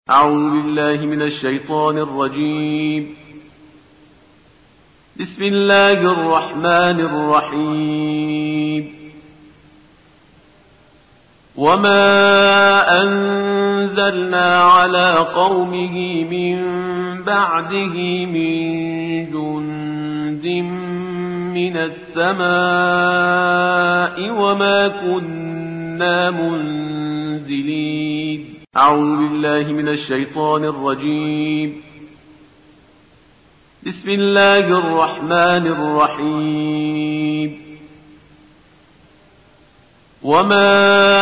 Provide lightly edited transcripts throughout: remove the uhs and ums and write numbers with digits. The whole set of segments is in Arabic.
أعوذ بالله من الشيطان الرجيم. بسم الله الرحمن الرحيم. وما أنزلنا على قومه من بعده من جند من السماء وما كنا منزلين. أعوذ بالله من الشيطان الرجيم. بسم الله الرحمن الرحيم. وما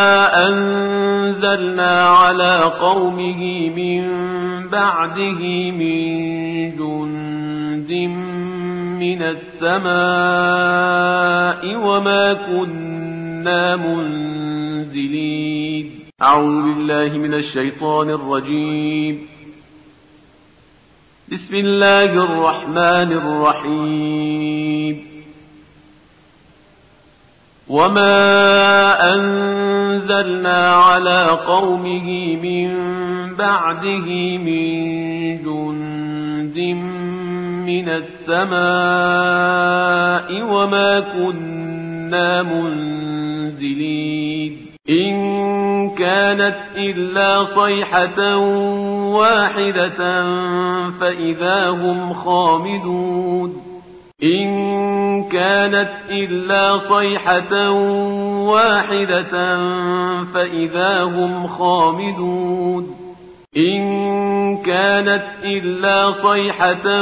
أنزلنا على قومه من بعده من جند من السماء وما كنا منزلين. أعوذ بالله من الشيطان الرجيم. بسم الله الرحمن الرحيم. وما أنزلنا على قومه من بعده من جند من السماء وما كنا منزلين. إن كانت إلا صيحة واحدة فإذا هم خامدون. إن كانت إلا صيحة واحدة فإذا هم خامدون. إن كانت إلا صيحة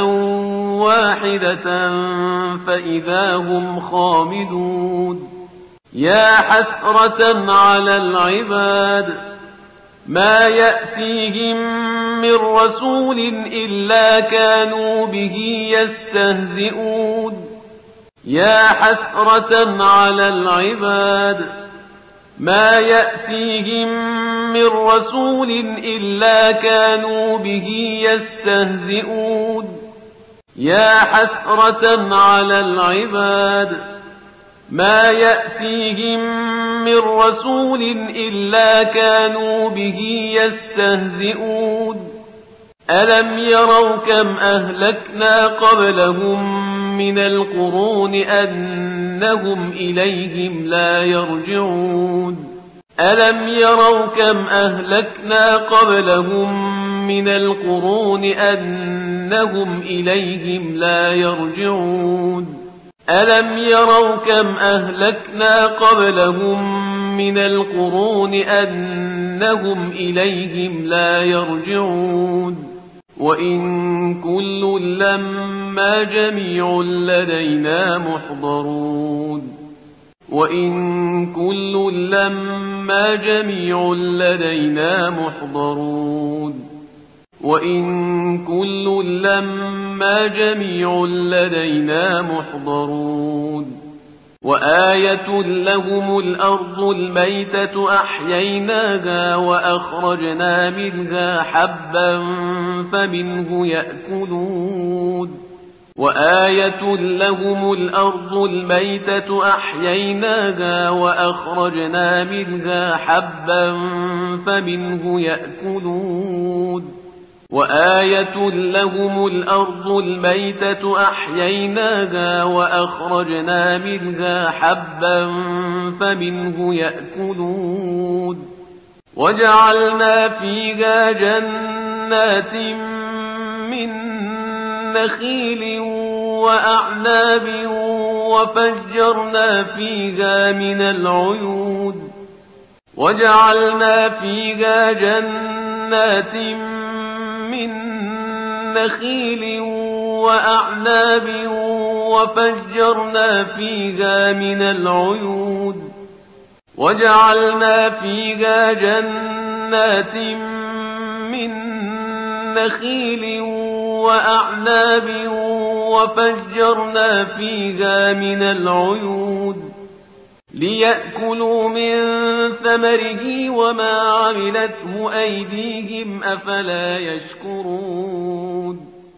واحدة فإذا هم خامدون. يا حسرة على العباد ما يأتيهم من رسول إلا كانوا به يستهزئون. يا حسرة على العباد ما يأتيهم من رسول إلا كانوا به يستهزئون. يا حسرة على العباد ما يأتيهم من رسول إلا كانوا به يستهزئون. ألم يروا كم أهلكنا قبلهم من القرون أنهم إليهم لا يرجعون. ألم يروا كم أهلكنا قبلهم من القرون أنهم إليهم لا يرجعون. ألم يروا كم أهلكنا قبلهم من القرون أنهم إليهم لا يرجعون. وإن كل لما جميع لدينا محضرون. وإن كل لما جميع لدينا محضرون. وإن كل لما جميع لدينا محضرون. وآية لهم الأرض الميتة أحييناها وأخرجنا منها حبا فمنه يأكلون. وآية لهم الأرض الميتة أحييناها وأخرجنا منها حبا فمنه يأكلون. وآية لهم الأرض الميتة أحييناها وأخرجنا منها حبا فمنه يأكلون. وجعلنا فيها جنات من نخيل وأعناب وفجرنا فيها من العيون. وجعلنا فيها جنات من نخيل وأعناب وفجرنا فيها من العيون. وجعلنا فيها جنات من نخيل وأعناب وفجرنا فيها من العيون ليأكلوا من ثمره وما عملته أيديهم أفلا يشكرون.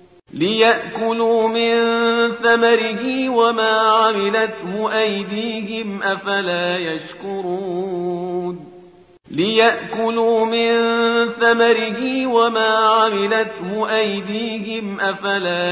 ليأكلوا من ثمره وما عملته أيديهم أفلا يشكرون. ليأكلوا من ثمره وما عملته أيديهم أفلا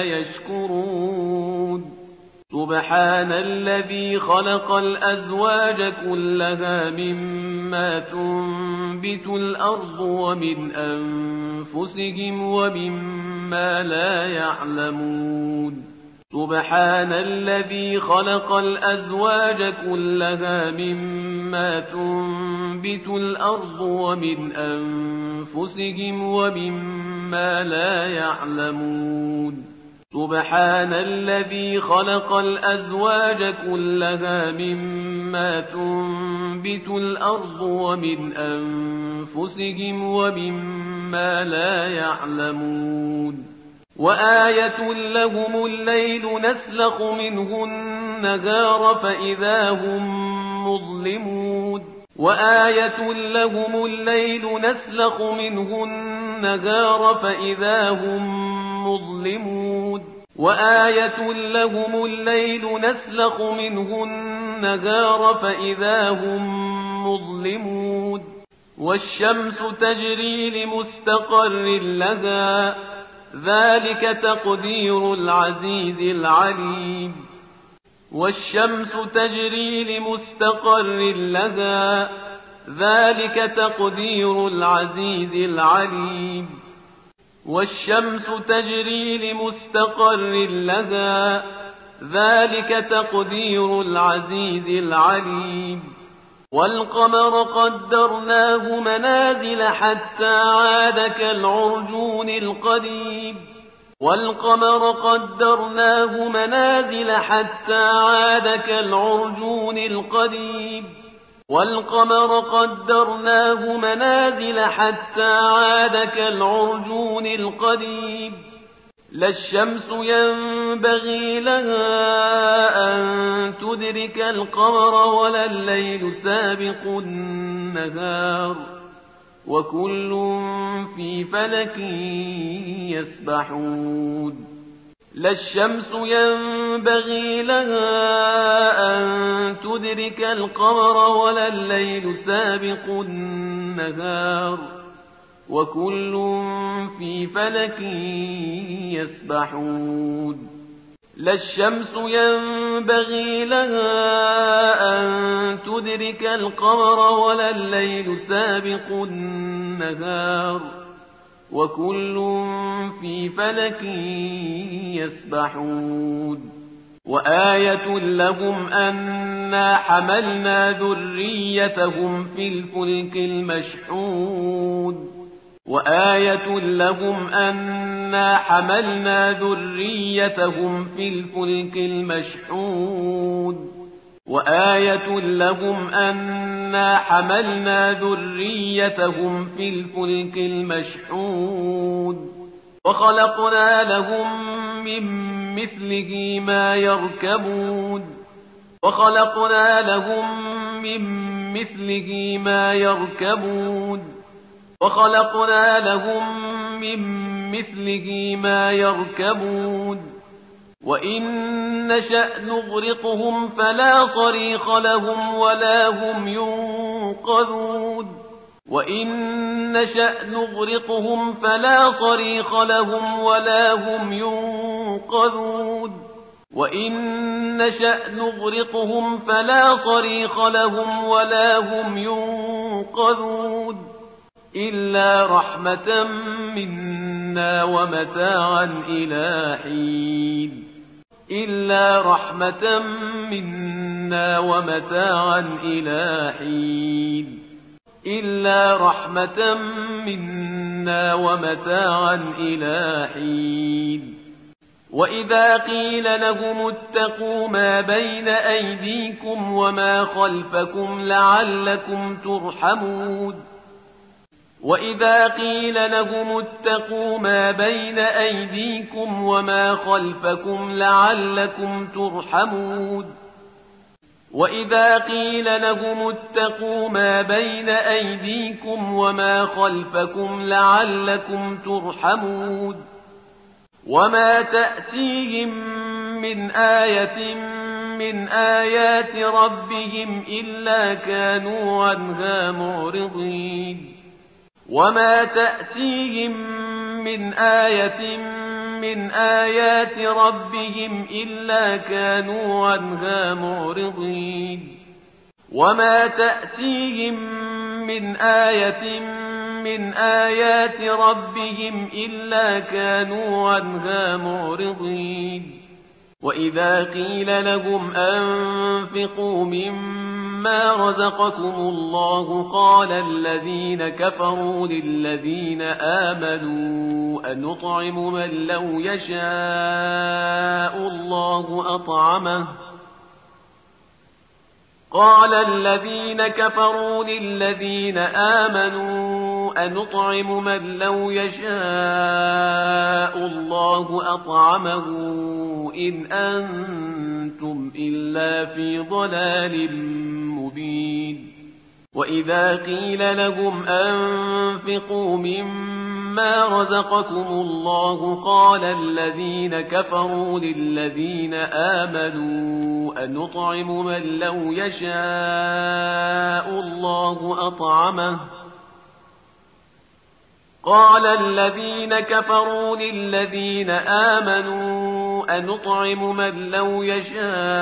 يشكرون سبحان الذي خلق الأزواج كلها مما تنبت الأرض ومن أنفسهم ومما لا يعلمون سبحان الذي خلق الأزواج كلها مما تنبت الأرض ومن أنفسهم ومما لا يعلمون سبحان الذي خلق الأزواج كلها مما تنبت الأرض ومن أنفسهم ومما لا يعلمون وآية لهم الليل نسلخ منه النهار فإذا هم مظلمون وآية لهم الليل نسلخ منه النهار فإذا هم مظلمون وآية لهم الليل نسلخ منه النهار فإذا هم مظلمون والشمس تجري لمستقر لها ذلك تقدير العزيز العليم والشمس تجري لمستقر لها ذلك تقدير العزيز العليم والشمس تجري لمستقر لها ذلك تقدير العزيز العليم والقمر قدرناه منازل حتى عاد كالعرجون القديم والقمر قدرناه منازل حتى عاد كالعرجون القديم والقمر قدرناه منازل حتى عاد كالعرجون القديم لا الشمس ينبغي لها أن تدرك القمر ولا الليل سابق النهار وكل في فلك يسبحون لا الشمس ينبغي لها أن تدرك القمر ولا الليل سابق النهار وكل في فلك يسبحون لا الشمس ينبغي لها أن تدرك القمر ولا الليل سابق النهار وكل في فلك يسبحون وآية لهم أنا حملنا ذريتهم في الفلك المشحون وآية لهم أنا حملنا ذريتهم في الفلك المشحون وآية لهم أنا حملنا ذريتهم في الفلك المشحون وخلقنا لهم من مثله ما يركبون وخلقنا لهم من مثله ما يركبون وخلقنا لهم من مثله ما يركبون وإن نشأ نغرقهم فلا صريخ لهم ولا هم ينقذون وإن نشأ نغرقهم فلا صريخ لهم ولا هم ينقذون وإن نشأ نغرقهم فلا صريخ لهم ولا هم ينقذون إلا رحمة منا ومتاعا إلى حين إلا رحمة منا ومتاعا إلى حين إلا رحمة منا ومتاعا إلى حين وإذا قيل لهم اتقوا ما بين أيديكم وما خلفكم لعلكم ترحمون وإذا قيل لهم اتقوا ما بين أيديكم وما خلفكم لعلكم ترحمون وإذا قيل لهم اتقوا ما بين أيديكم وما خلفكم لعلكم ترحمون وما تأتيهم من آية من آيات ربهم إلا كانوا عنها معرضين وما تأتيهم من آية من آيات ربهم إلا كانوا عنها معرضين وما تأتيهم من آية من آيات ربهم إلا كانوا عنها معرضين وإذا قيل لهم أنفقوا مما رزقكم الله قال الذين كفروا للذين آمنوا أنطعم من لو يشاء الله أطعمه قال الذين كفروا للذين آمنوا أنطعم من لو يشاء الله أطعمه إن أنتم إلا في ضلال مبين وإذا قيل لهم أنفقوا مما رزقكم الله قال الذين كفروا للذين آمنوا أنطعم من لو يشاء الله أطعمه قال الذين كفروا للذين آمنوا أنطعم من لو يشاء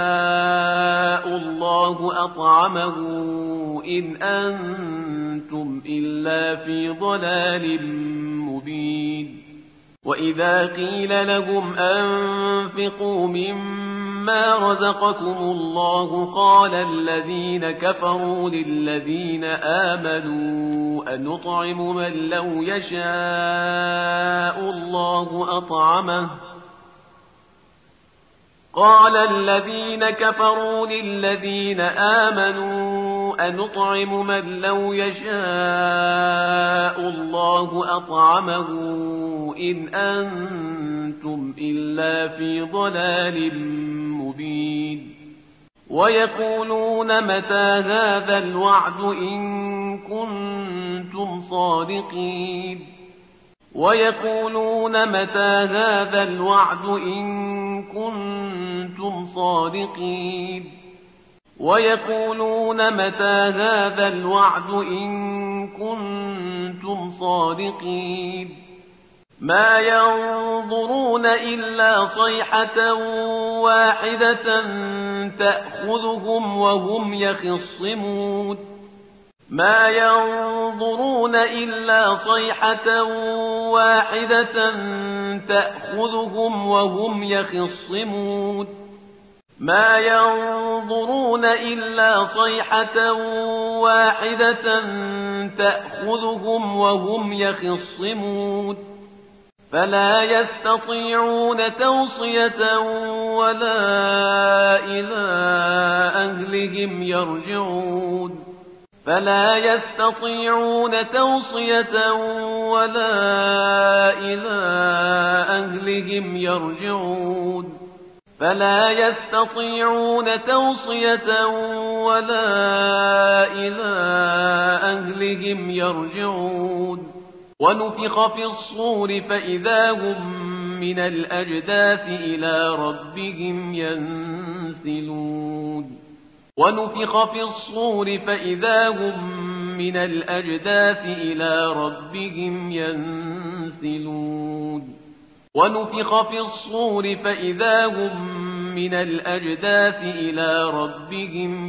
الله أطعمه إن أنتم إلا في ضلال مبين وإذا قيل لهم أنفقوا مما رزقكم الله قال الذين كفروا للذين آمنوا أنطعم من لو يشاء الله أطعمه قال الذين كفروا للذين آمنوا أنطعم من لو يشاء الله أطعمه إن أنتم إلا في ضلال مبين ويقولون متى هذا الوعد إن كنتم صادقين ويقولون متى هذا الوعد إن كنتم صادقين ويقولون متى هذا الوعد إن كنتم صادقين ما ينظرون إلا صيحة واحدة تأخذهم وهم يخصمون ما ينظرون إلا صيحة واحدة تأخذهم وهم يخصمون ما ينظرون إلا صيحة واحدة تأخذهم وهم يخصمون فلا يستطيعون توصية ولا إلى أهلهم يرجعون فلا يستطيعون توصية ولا إلى أهلهم يرجعون فلا يستطيعون توصية ولا إلى أهلهم يرجعون ونفخ في الصور فإذا هم من الأجداث إلى ربهم ينسلون ونفخ في الصور فإذا هم من الأجداث إلى ربهم ينسلون ونفخ في الصور فإذا هم من الأجداث إلى ربهم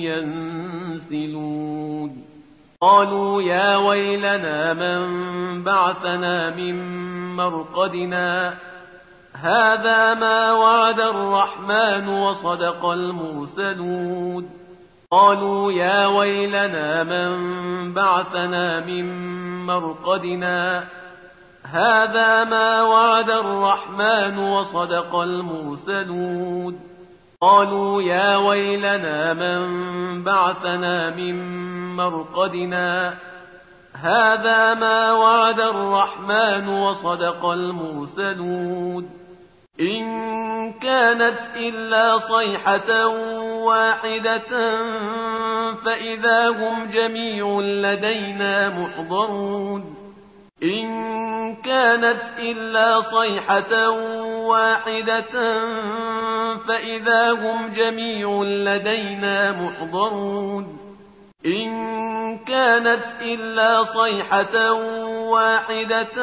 ينسلون قالوا يا ويلنا من بعثنا من مرقدنا هذا ما وعد الرحمن وصدق المرسلون قالوا يا ويلنا من بعثنا من مرقدنا هذا ما وعد الرحمن وصدق المرسلون قالوا يا ويلنا من بعثنا من مرقدنا هذا ما وعد الرحمن وصدق المرسلون إن كانت إلا صيحة واحدة فإذا هم جميع لدينا محضرون إن كانت إلا صيحة واحدة فإذا هم جميع لدينا محضرون إن كانت إلا صيحة واحدة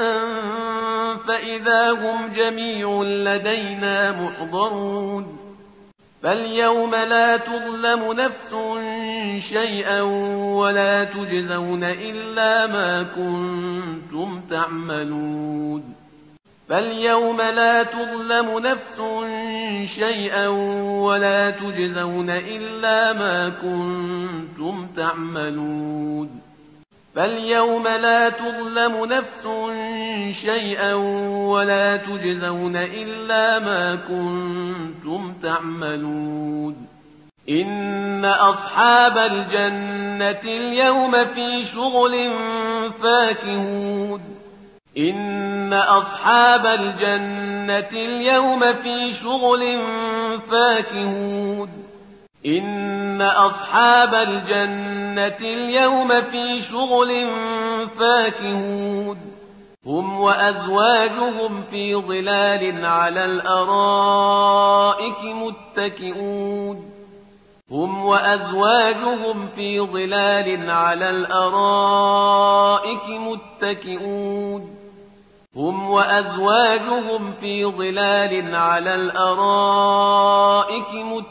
فإذا هم جميع لدينا محضرون فاليوم لا تظلم نفس شيئا ولا تجزون إلا ما كنتم تعملون فاليوم لا تظلم نفس شيئا ولا تجزون إلا ما كنتم تعملون فاليوم لا تظلم نفس شيئا ولا تجزون إلا ما كنتم تعملون إن أصحاب الجنة اليوم في شغل فاكهون إن أصحاب الجنة اليوم في شغل فاكهون إن أصحاب الجنة اليوم في شغل فاكهون هم وأزواجهم في ظلال على الأرائك متكئون هم وأزواجهم في ظلال على الأرائك متكئون هم وأزواجهم في ظلال على الأرائك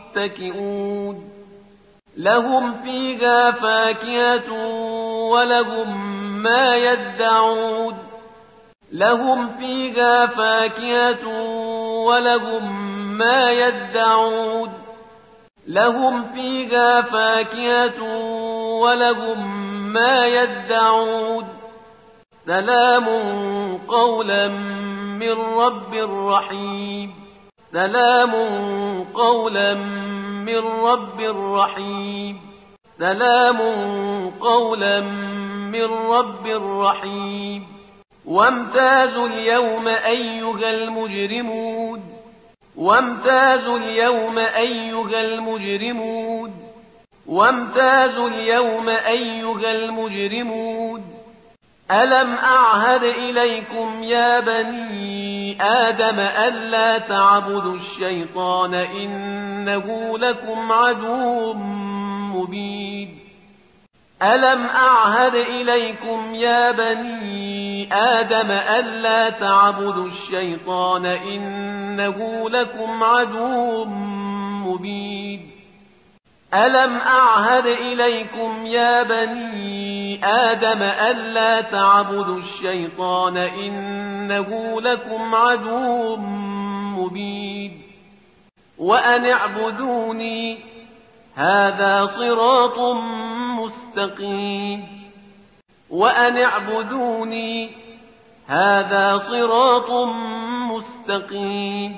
متكئون لهم فيها فاكهة ولهم ما يدعون لهم فيها فاكهة ولهم ما يدعون لهم فيها فاكهة ولهم ما يدعون سلام قولا من رب رحيم سلام قولا من رب رحيم سلام قولا من رب رحيم وامتازوا اليوم أيها المجرمون وامتازوا اليوم أيها المجرمون وامتازوا اليوم أيها المجرمون ألم أعهد إليكم يا بني آدم ألا تعبدوا الشيطان إنه لكم عدو مبين ألم أعهد إليكم يا بني آدم ألا تعبدوا الشيطان إنه لكم عدو مبين ألم أعهد إليكم يا بني آدم ألا تعبدوا الشيطان إنه لكم عدو مبين وأن اعبدوني هذا صراط مستقيم وأن اعبدوني هذا صراط مستقيم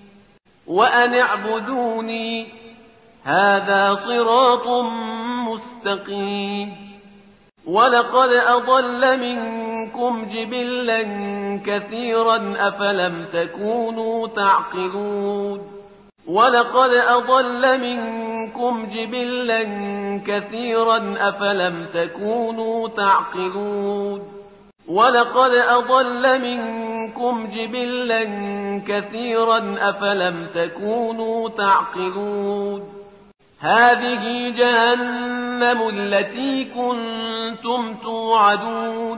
وأن اعبدوني هذا صراط مستقيم ولقد أضل منكم جبلا كثيرا أفلم تكونوا تعقلون ولقد أضل منكم جبلا كثيرا أفلم تكونوا تعقلون ولقد أضل منكم جبلا كثيرا أفلم تكونوا تعقلون هذه جهنم التي كنتم توعدون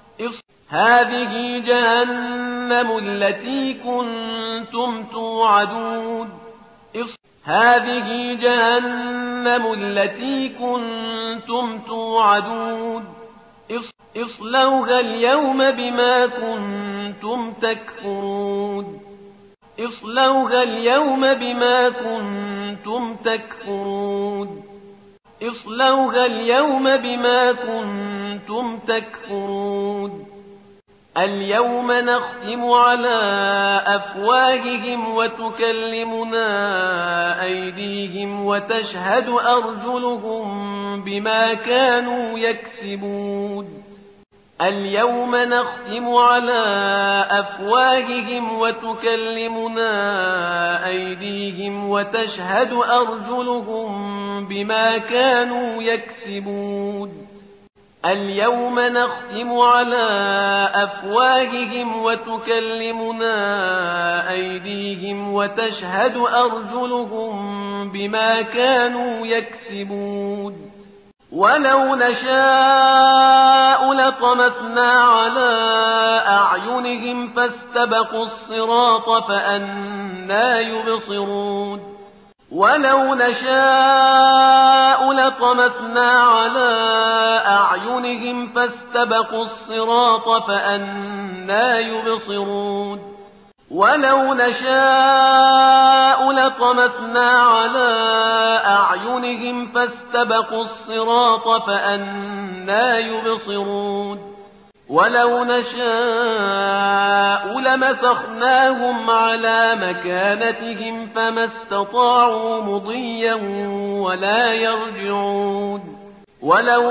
هذه جهنم التي كنتم توعدون هذه جهنم التي كنتم توعدون اصلوها اليوم بما كنتم تكفرون اصلوها اليوم بما كنتم تكفرون اصلوها اليوم بما كنتم تكفرون اليوم نختم على أفواههم وتكلمنا أيديهم وتشهد أرجلهم بما كانوا يكسبون اليوم نختم على أفواههم وتكلمنا أيديهم وتشهد أرجلهم بما كانوا يكسبون اليوم نختم على أفواههم وتكلمنا أيديهم وتشهد أرجلهم بما كانوا يكسبون ولو نشاء لطمسنا على أعينهم فاستبقوا الصراط فأنى يبصرون ولو نشاء لطمسنا على أعينهم فاستبقوا الصراط فأنى يبصرون ولو نشاء لطمسنا على أعينهم فاستبقوا الصراط فأنى يبصرون ولو نشاء لمسخناهم على مكانتهم فما استطاعوا مضيا ولا يرجعون ولو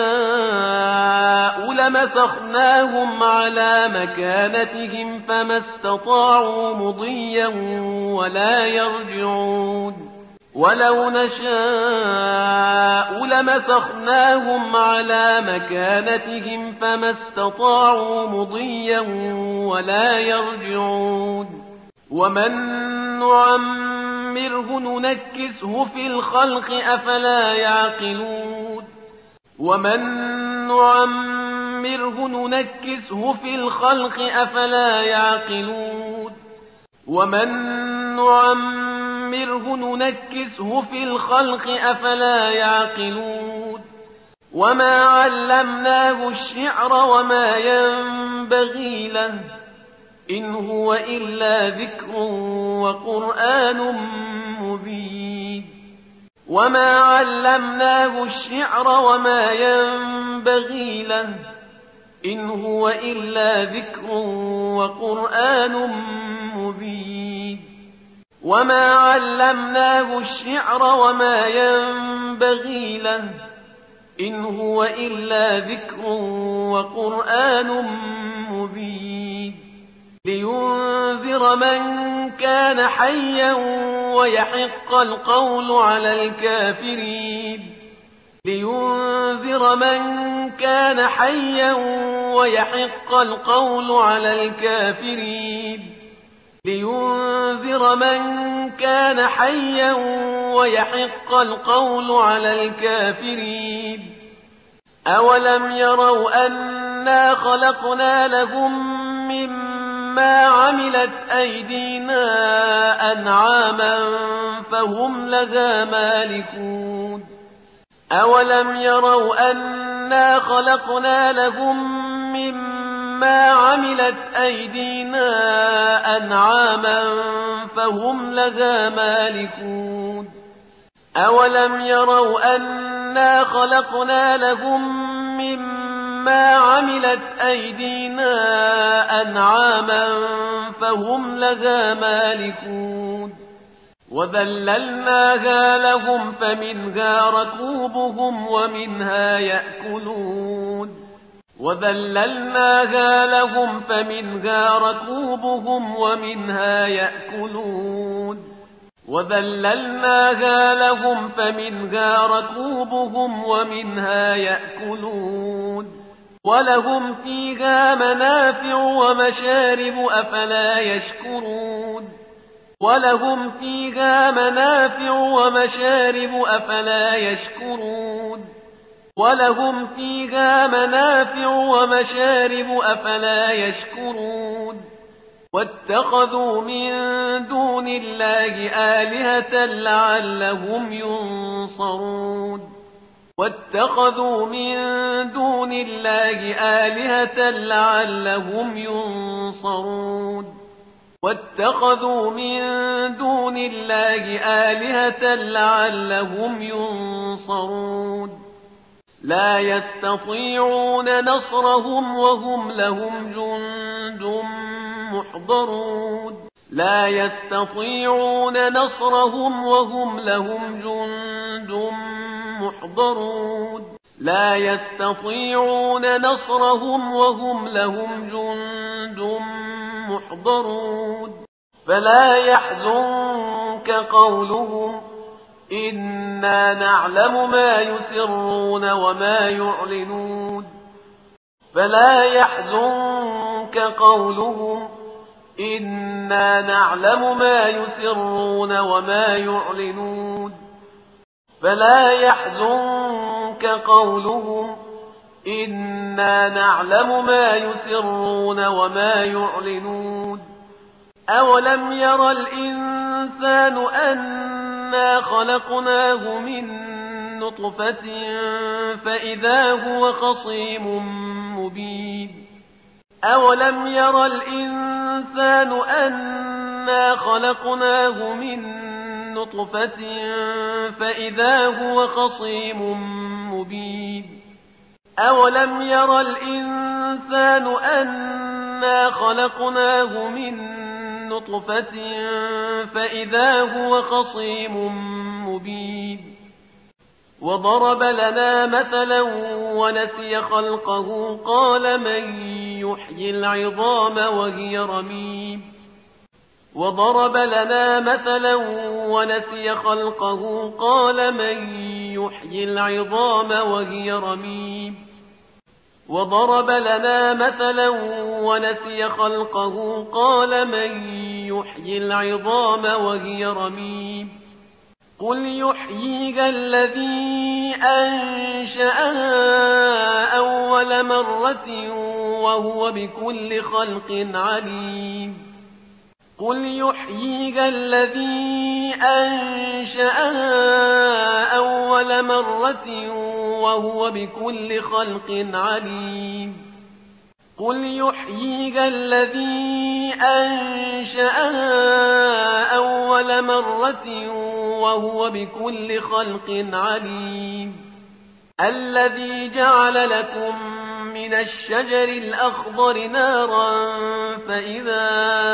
نشاء لمسخناهم على مكانتهم فما استطاعوا مضيا ولا يرجعون ولو نشاء لمسخناهم على مكانتهم فما استطاعوا مضيا ولا يرجعون ومن نعمره ننكسه في الخلق أفلا يعقلون ومن نعمره ننكسه في الخلق أفلا يعقلون ومن نعمره ننكسه في الخلق أفلا يعقلون وما علمناه الشعر وما ينبغي له إن هو إلا ذكر وقرآن مبين وما علمناه الشعر وما ينبغي له إن هو إلا ذكر وقرآن مبين وما علمناه الشعر وما ينبغي له إن هو إلا ذكر وقرآن مبين لينذر من كان حيا ويحق القول على الكافرين لينذر من كان حيا ويحق القول على الكافرين لينذر من كان حيا ويحق القول على الكافرين أولم يروا أنا خلقنا لهم مما عملت أيدينا أنعاما فهم لها مالكون أولم يروا أنا خلقنا لهم مما عملت أيدينا أنعاما فهم لها مالكون أولم يروا أنا خلقنا لهم مما عملت أيدينا أنعاما فهم لها مالكون وذللناها لهم فمنها ركوبهم ومنها يأكلون وذللناها لهم فمنها ركوبهم ومنها يأكلون وذللناها لهم فمنها ركوبهم ومنها يأكلون ولهم فيها منافع ومشارب أفلا يشكرون ولهم فيها منافع ومشارب أفلا يشكرون ولهم فيها منافع ومشارب أفلا يشكرون واتخذوا من دون الله آلهة لعلهم ينصرون واتخذوا من دون الله آلهة لعلهم ينصرون واتخذوا من دون الله آلهة لعلهم ينصرون لا يستطيعون نصرهم وهم لهم جند محضرون لا يستطيعون نصرهم وهم لهم جند محضرون لا يستطيعون نصرهم وهم لهم جند محضرون فلا يحزنك قولهم إنا نعلم ما يسرون وما يعلنون فلا يحزنك قولهم إنا نعلم ما يسرون وما يعلنون فلا يحزنك قولهم إنا نعلم ما يسرون وما يعلنون أولم ير الإنسان أنا خلقناه من نطفة فإذا هو خصيم مبين أولم ير الإنسان أنا خلقناه من نطفة فإذا هو خصيم مبين أولم ير الإنسان أنا خلقناه من نطفة فإذا هو خصيم مبين وضرب لنا مثلا ونسي خلقه قال من يحيي العظام وهي رميم وضرب لنا مثلا ونسي خلقه قال من يحيي العظام وهي رميم وضرب لنا مثلا ونسي خلقه قال من يحيي العظام وهي رميم قل يحييها الذي أنشأها أول مرة وهو بكل خلق عليم قل يحييها الذي أنشأها أول مرة وهو بكل خلق عليم قل يحييها الذي أنشأها أول مرة وهو بكل خلق عليم الذي جعل لكم من الشجر الأخضر نارا فإذا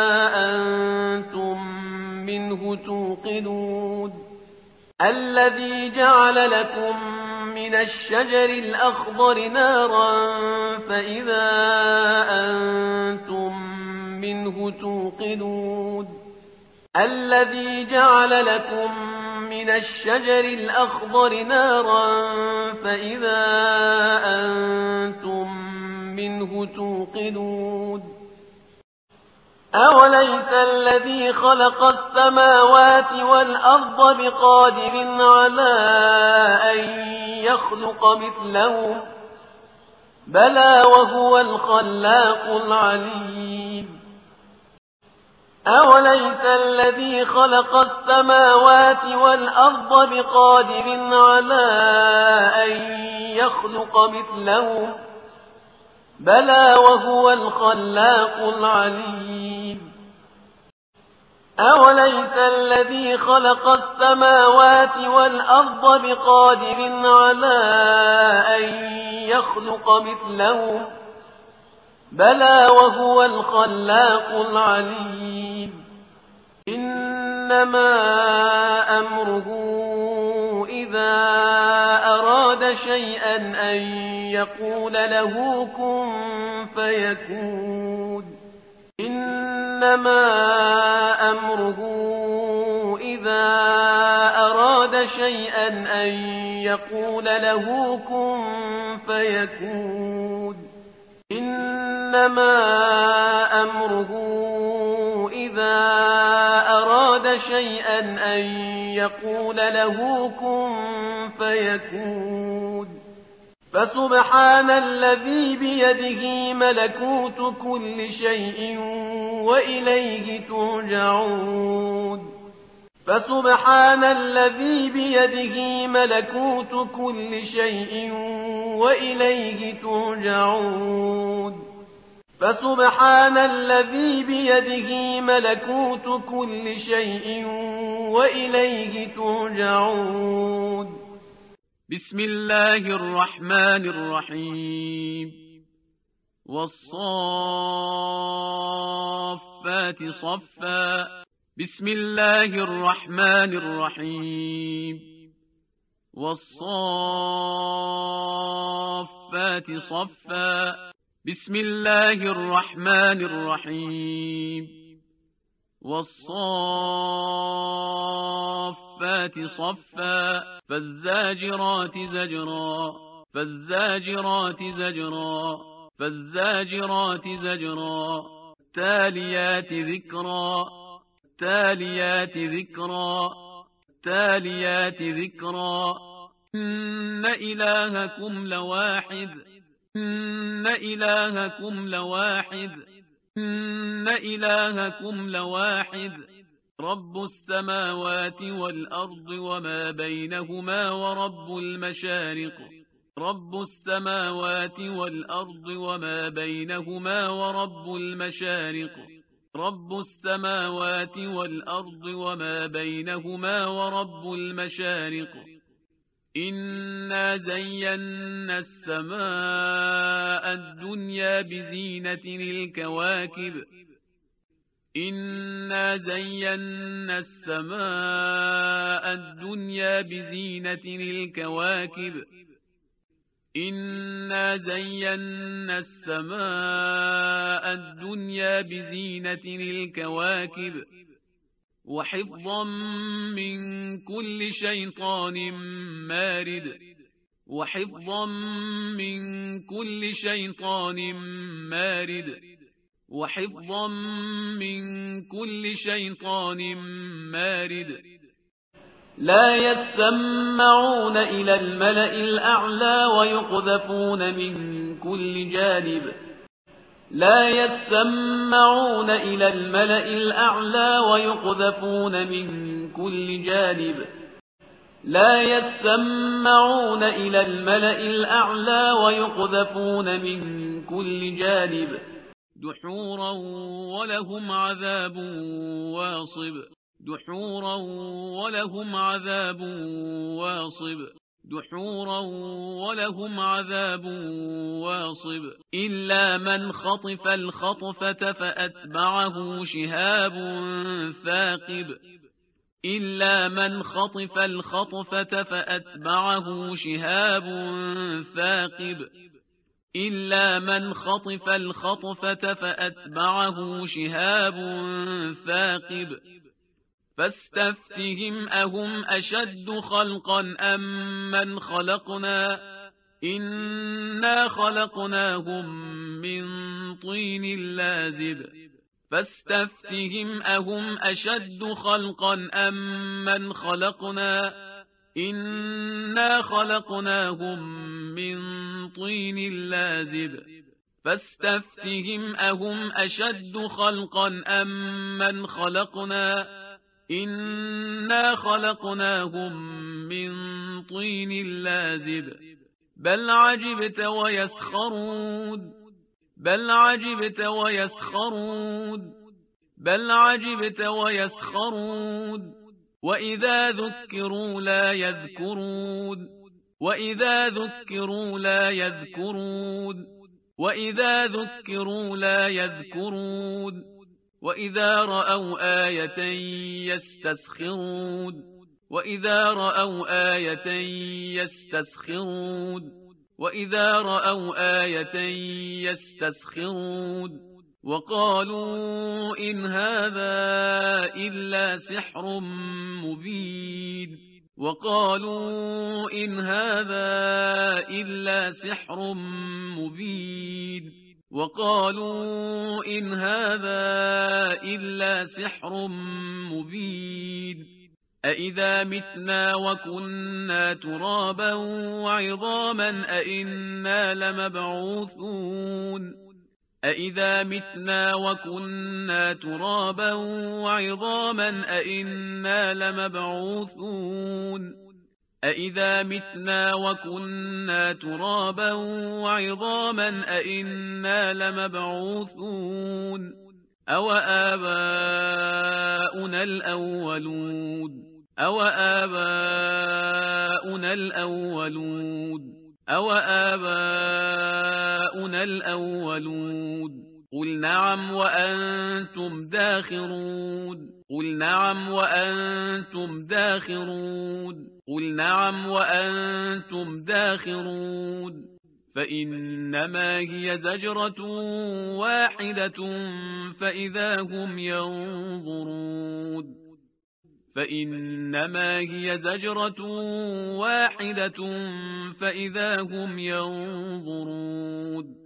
أنتم منه توقدون الذي جعل لكم من الشجر الأخضر نارا فإذا أنتم منه توقدون الذي جعل لكم من الشجر الأخضر نارا فإذا أنتم منه توقدون أوليس الذي خلق السماوات والأرض بقادر على أن يخلق مثلهم بلى وهو الخلاق العليم أوليس الذي خلق السماوات والأرض بقادر على أن يخلق مثلهم بلى وهو الخلاق العليم أوليس الذي خلق السماوات والأرض بقادر على أن يخلق مثلهم بلى وهو الخلاق العليم إنما أمره إذا أراد شيئا أن يقول له كن فيكون إنما أمره إذا أراد شيئا أن يقول له كن فيكون إنما أمره إذا أراد شيئا أن يقول له كن فيكون فسبحان الذي بيده ملكوت كل شيء وإليه ترجعون فسبحان الذي بيده ملكوت كل شيء وإليه ترجعون فسبحان الذي بيده ملكوت كل شيء وإليه ترجعون بسم الله الرحمن الرحيم والصافات صفا بسم الله الرحمن الرحيم والصافات صفا بسم الله الرحمن الرحيم والصافات صفا فالزاجرات زجرا فالزاجرات زجرا فالزاجرات زجرا تاليات ذكرا تاليات ذكرا تاليات ذكرا إن إلهكم لواحد إن إلهكم لواحد إن إلهكم لواحد رب السماوات والأرض وما بينهما ورب المشارق رب السماوات والأرض وما بينهما ورب المشارق رب السماوات والأرض وما بينهما ورب المشارق إنا زينا السماء الدنيا بزينة الكواكب إنا زينا السماء الدنيا بزينة الكواكب إنا زينا السماء الدنيا بزينة الكواكب وحفظا من كل شيطان مارد وحفظا من كل شيطان مارد وحفظا من كل شيطان مارد لا يسمعون إلى الملأ الأعلى ويقذفون من كل جانب لا يسمعون إلى الملأ الأعلى ويقذفون من كل جانب لا يسمعون إلى الملأ الأعلى ويقذفون من كل جانب دحورا ولهم عذاب واصب دحورا ولهم عذاب واصب دحورا ولهم عذاب واصب إلا من خطف الخطفة فأتبعه شهاب ثاقب إلا من خطف الخطفة فأتبعه شهاب ثاقب إلا من خطف الخطفة فأتبعه شهاب ثاقب فاستفتهم أهم أشد خلقا أم من خلقنا إنا خلقناهم من طين لازب فاستفتهم أهم أشد خلقا أم من خلقنا إنا خلقناهم من طين لازب فاستفتهم أهم أشد خلقا أم من خلقنا إنا خلقناهم من طين لازب بل عجبت ويسخرون بل عجبت ويسخرون بل عجبت ويسخرون وإذا ذكروا لا يذكرون وإذا ذكروا لا يذكرون وإذا ذكروا لا يذكرون وإذا رأوا آية يستسخرون وإذا رأوا آية يستسخرون وإذا رأوا آية يستسخرون وقالوا إن هذا إلا سحر مبين وقالوا إن هذا إلا سحر مبين وقالوا إن هذا إلا سحر مبين أإذا متنا وكنا ترابا وعظاما أإنا لمبعوثون أإذا متنا وكنا ترابا وعظاما أإنا لمبعوثون أإذا متنا وكنا ترابا وعظاما أإنا لمبعوثون أو آباؤنا الأولون أو آباؤنا الأولون أو آباؤنا الأولون قل نعم وأنتم داخرون قل نعم وأنتم داخرون قل نعم وأنتم داخرون فإنما هي زجرة واحدة فإذا هم ينظرون فإنما هي زجرة واحدة فإذا هم ينظرون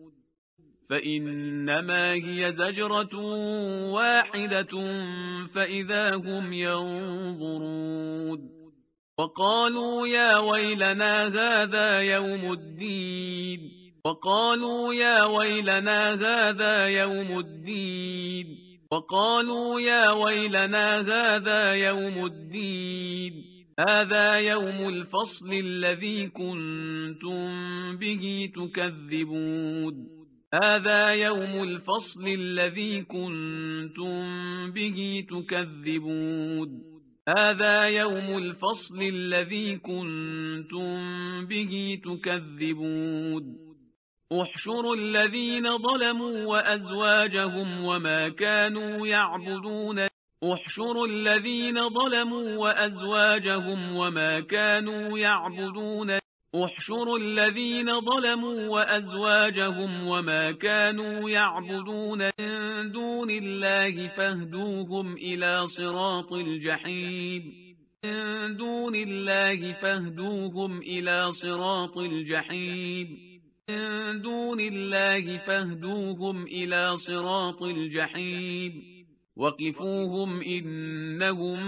فإنما هي زجرة واحدة فإذا هم ينظرون وقالوا يا ويلنا هذا يوم الدين وقالوا يا ويلنا هذا يوم الدين وقالوا يا ويلنا هذا يوم الدين هذا يوم الفصل الذي كنتم به تكذبون هذا يوم الفصل الذي كنتم به تكذبون هذا يوم الفصل الذي كنتم به تكذبون احشروا الذين ظلموا وأزواجهم وما كانوا يعبدون احشروا الذين ظلموا وأزواجهم وما كانوا يعبدون احشروا الذين ظلموا وأزواجهم وما كانوا يعبدون من دون الله فاهدوهم إلى صراط الجحيم من دون الله فاهدوهم إلى صراط الجحيم من دون الله فاهدوهم إلى صراط الجحيم وقفوهم إنهم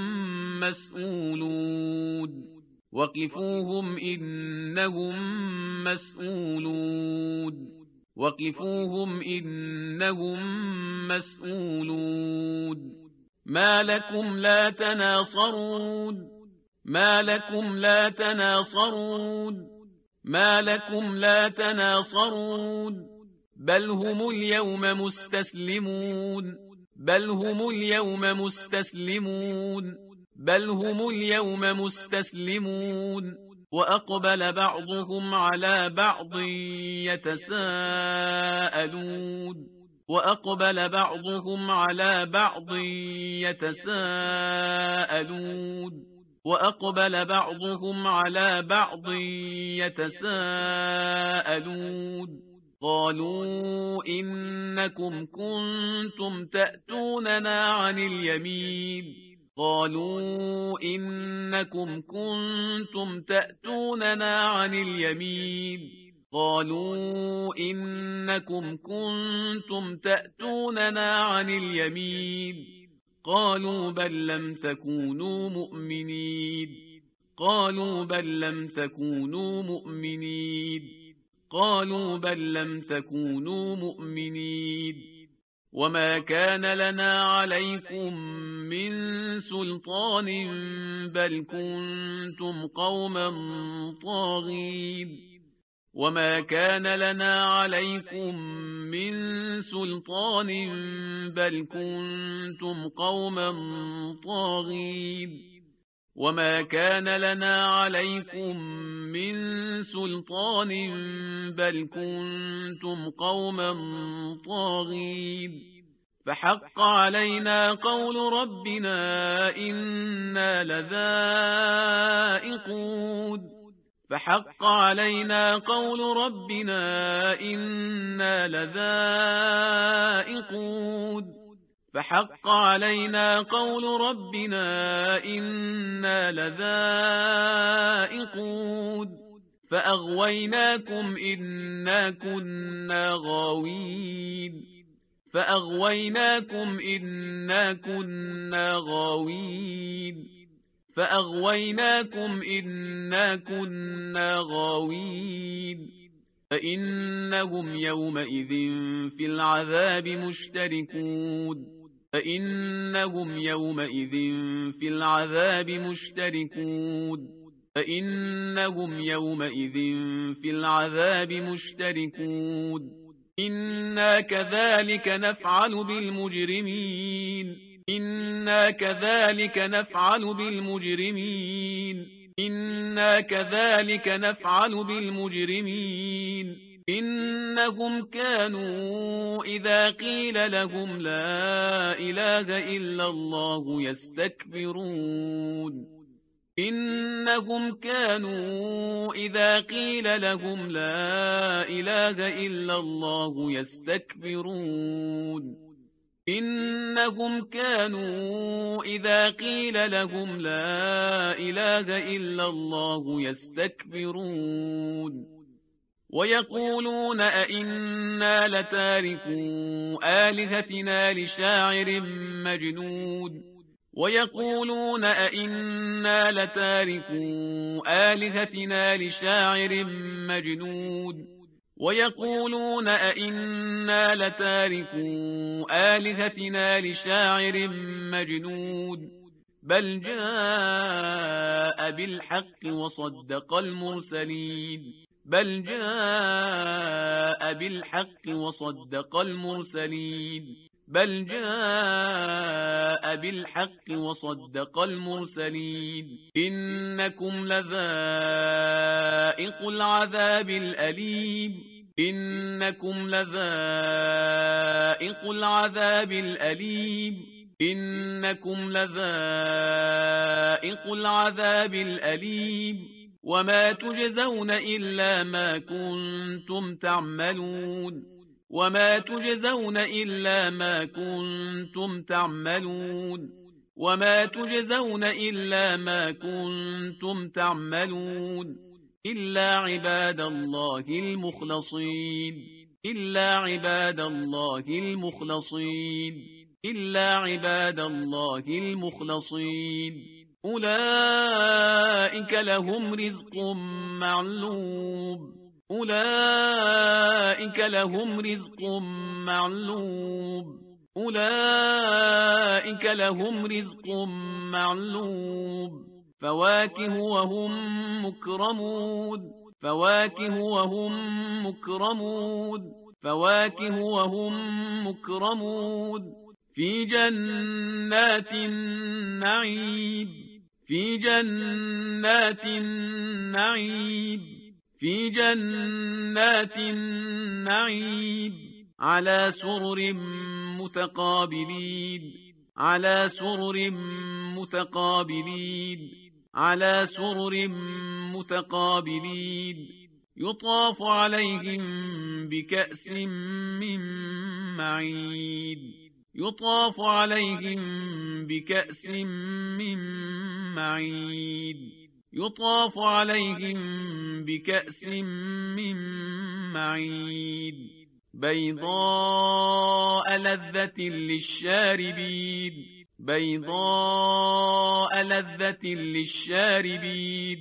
مسؤولون وقفوهم إنهم مسؤولون وقفوهم إنهم مسؤولون ما لكم لا تناصرون ما لكم لا تناصرون ما لكم لا تناصرون بل هم اليوم مستسلمون بل هم اليوم مستسلمون بل هم اليوم مستسلمون وأقبل بعضهم على بعض يتساءلون وأقبل بعضهم على بعض يتساءلون وأقبل بعضهم على بعض يتساءلون قالوا إنكم كنتم تأتوننا عن اليمين قالوا إنكم كنتم تأتوننا عن اليمين قالوا إنكم كنتم تأتوننا عن اليمين قالوا بل لم تكونوا مؤمنين قالوا بل لم تكونوا مؤمنين قالوا بل لم تكونوا مؤمنين وما كان لنا عليكم من سلطان بل كنتم قوما طاغين وما كان لنا عليكم من سلطان بل كنتم قوما طاغين وما كان لنا عليكم من سلطان بل كنتم قوما طاغين فحق علينا قول ربنا إنا لذائقون فحق علينا قول ربنا إنا لذائقون فحق علينا قول ربنا إنا لذائقون فأغويناكم إنا كنا غاوين فأغويناكم إنا كنا غاوين فأغويناكم إنا كنا غاوين فإنهم يومئذ في العذاب مشتركون فإنهم يومئذ في العذاب مشتركون فإنهم يومئذ في العذاب مشتركون إنا كذلك نفعل بالمجرمين إنا كذلك نفعل بالمجرمين إنا كذلك نفعل بالمجرمين إنهم كانوا إذا قيل لهم لا إله إلا الله يستكبرون إنهم كانوا إذا قيل لهم لا إله إلا الله يستكبرون إنهم كانوا إذا قيل لهم لا إله إلا الله يستكبرون ويقولون أئنا لتاركو آلهتنا لشاعر مجنون ويقولون أئنا لتاركو آلهتنا لشاعر مجنون ويقولون أئنا لتاركو آلهتنا لشاعر مجنون بل جاء بالحق وصدق المرسلين بل جاء بالحق وصدق المرسلين بل جاء بالحق وصدق المرسلين إنكم لذائق العذاب الأليم إنكم لذائق العذاب الأليم إنكم لذائق العذاب الأليم وما تجزون إلا ما كنتم تعملون وما تجزون إلا ما كنتم تعملون وما تجزون إلا ما كنتم تعملون إلا عباد الله المخلصين إلا عباد الله المخلصين إلا عباد الله المخلصين أولئك لهم رزق معلوم أولئك لهم رزق معلوم أولئك لهم رزق معلوم فواكه وهم مكرمون فواكه وهم مكرمون فواكه وهم مكرمون في جنات النعيم في جنات النعيم في جنات النعيم على سرر متقابلين على سرر متقابلين على سرر متقابلين يطاف عليهم بكأس من معين يطاف عليهم بكأس من معين يطاف عليهم بكأس من معين بيضاء لذة للشاربين بيضاء لذة للشاربين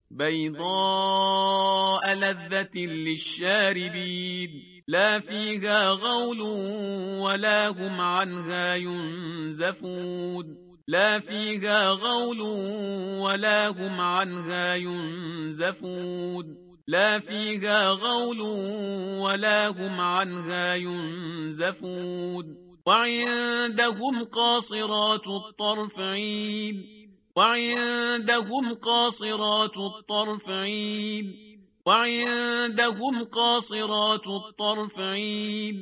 بيضاء لذة للشاربين لا فيها غول ولا هم عنها ينزفون لا فيها غول ولا هم عنها ينزفون لا فيها غول ولا هم عنها ينزفون وعندهم قاصرات الطرف عين وعندهم قاصرات الطرف عين وعندهم قاصرات الطرف عين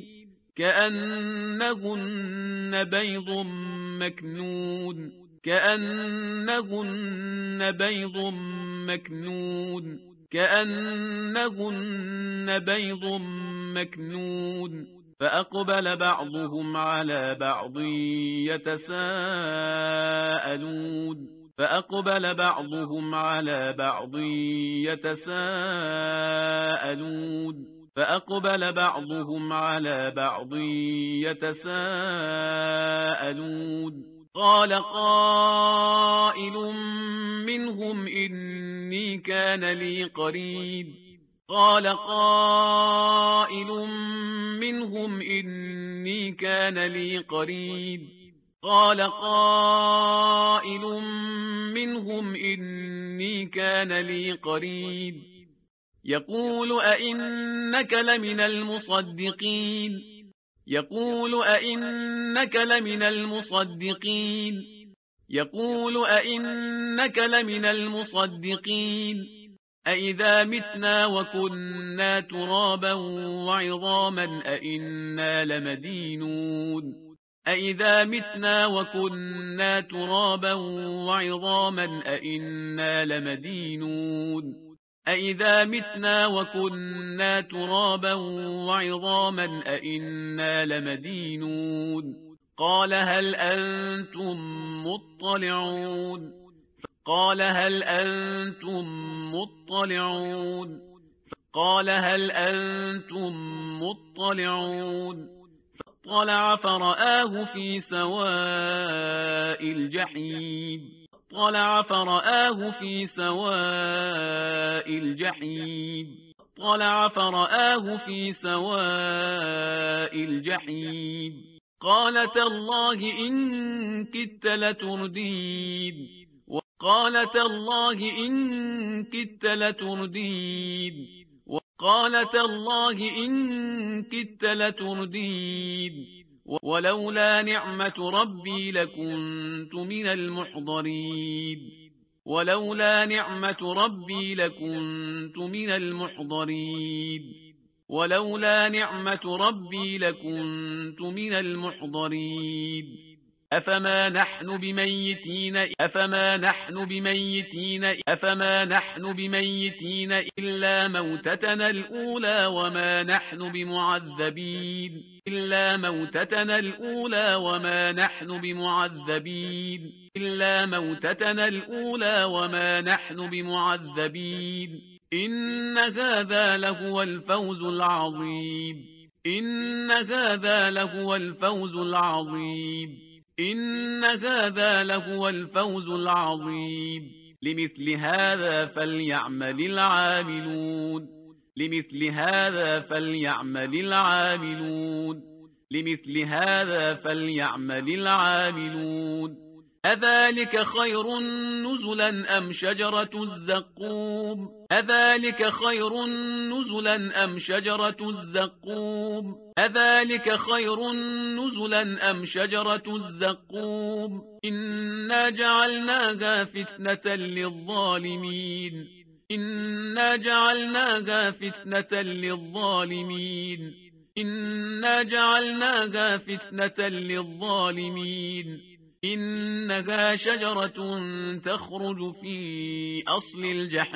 كأنهن بيض مكنون كأنهن بيض مكنون كأنهن بيض مكنون فأقبل بعضهم على بعض يتساءلون فأقبل بعضهم على بعض يتساءلون فأقبل بعضهم على بعض يتساءلون قال قائل منهم إني كان لي قرين قال قائل منهم إني كان لي قرين قال قائل منهم إني كان لي قرين يقول أئنك لمن المصدقين يقول أئنك لمن المصدقين يقول أئنك لمن المصدقين أئذا متنا وكنا ترابا وعظاما أئنا لمدينون أإذا متنا وكنا ترابا وعظاما أإنا لمدينون أإذا متنا وكنا ترابا وعظاما أإنا لمدينون قال هل أنتم مطلعون قال هل أنتم مطلعون قال هل أنتم مطلعون طلع فرآه في سواء الجحيم طلع فرآه في سواء الجحيم طلع فرآه في سواء الجحيم قال تالله إن كدت لتردين قال تالله إن كدت لتردين قال تالله إن كدت لتردين ولولا نعمة ربي لكنت من المحضرين ولولا نعمة ربي لكنت من المحضرين ولولا نعمة ربي لكنت من المحضرين أفما نحن بميتين أفما نحن بميتين إلا موتتنا الأولى وما نحن بمعذبين إن هذا لهو الفوز العظيم إن هذا لهو الفوز العظيم لمثل هذا فليعمل العاملون أذلك خير نزلا أم شجرة الزقوم إنا جعلناها فتنة للظالمين إنها شجرة تخرج في أصل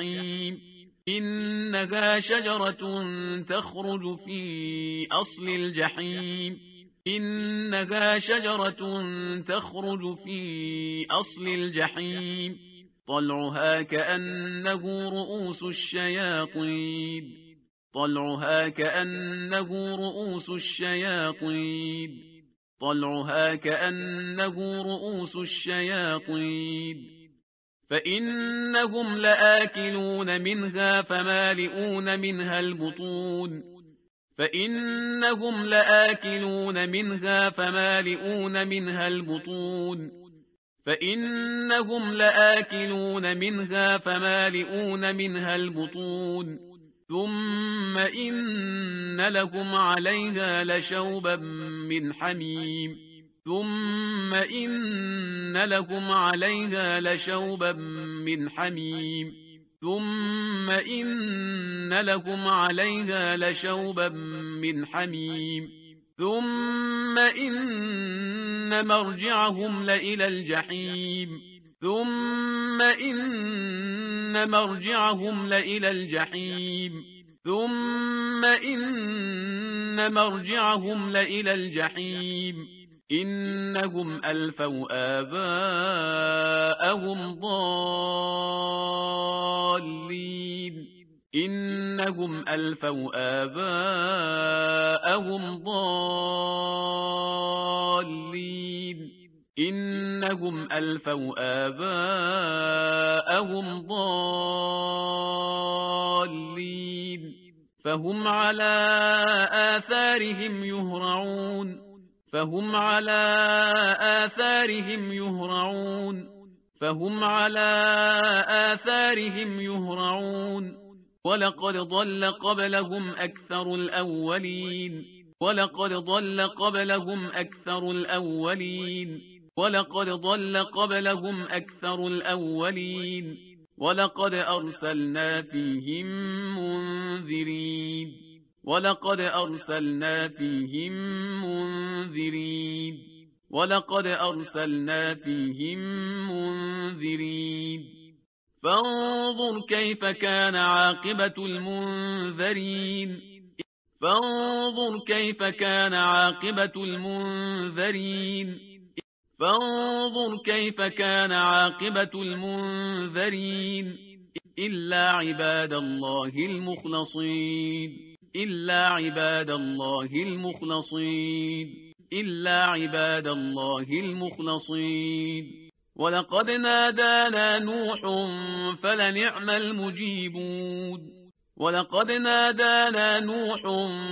الجحيم طلعها كأنه رؤوس الشياطين فإنهم لآكلون منها فمالئون منها البطون ثم إن لهم عليها لشوبا من حميم ثم إن مرجعهم لإلى الجحيم إنهم ألفوا آباءهم ضالين فهم على آثارهم يهرعون ولقد ضل قبلهم أكثر الأولين ولقد أرسلنا فيهم منذرين ولقد أرسلنا فيهم منذرين فانظر كيف كان عاقبة المنذرين فانظر كيف كان عاقبة المنذرين فانظر كيف كان عاقبة المنذرين إلا عباد الله المخلصين إلا عباد الله المخلصين إلا عباد الله المخلصين ولقد نادانا نوح فلنعم المجيبون ولقد نادانا نوح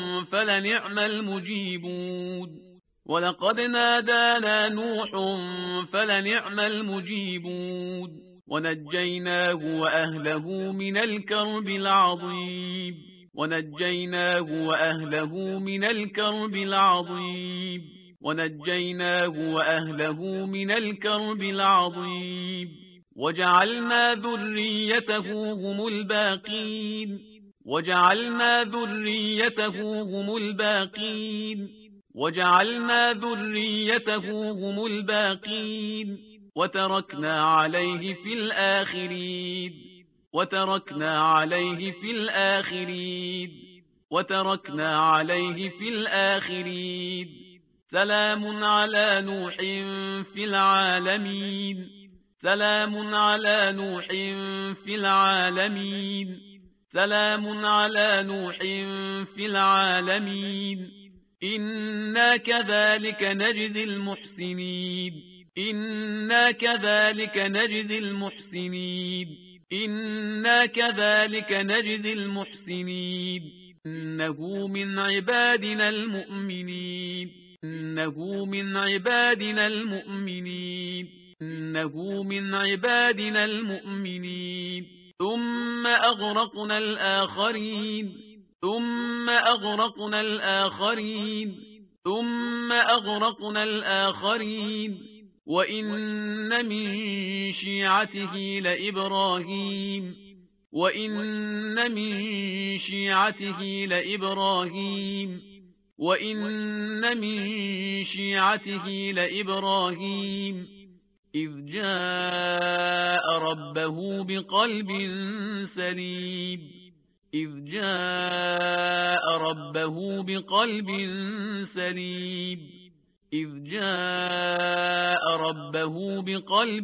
فلنعم المجيبون ولقد نادانا نوح فلنعم المجيبون ونجيناه وأهله من الكرب العظيم ونجيناه وأهله من الكرب العظيم ونجيناه وأهله من الكرب العظيم وجعلنا ذريته هم الباقين وجعلنا ذريته هم الباقين وجعلنا ذريته هم الباقين وتركنا عليه في الآخرين وتركنا عليه في الآخرين وتركنا عليه في الآخرين سلام على نوح في العالمين سلام على نوح في العالمين سلام على نوح في العالمين إنا كذلك نجزي المحسنين إنا كذلك نجزي المحسنين إنا كذلك نجزي المحسنين إنه من عبادنا المؤمنين إنه من عبادنا المؤمنين إنه من عبادنا المؤمنين ثم أغرقنا الآخرين ثم أغرقنا الآخرين ثم أغرقنا الآخرين وإن من شيعته لإبراهيم وإن من شيعته لإبراهيم وإن من شيعته لإبراهيم إذ جاء ربه بقلب سليم إذ جاء ربه بقلب سليم إذ جاء ربه بقلب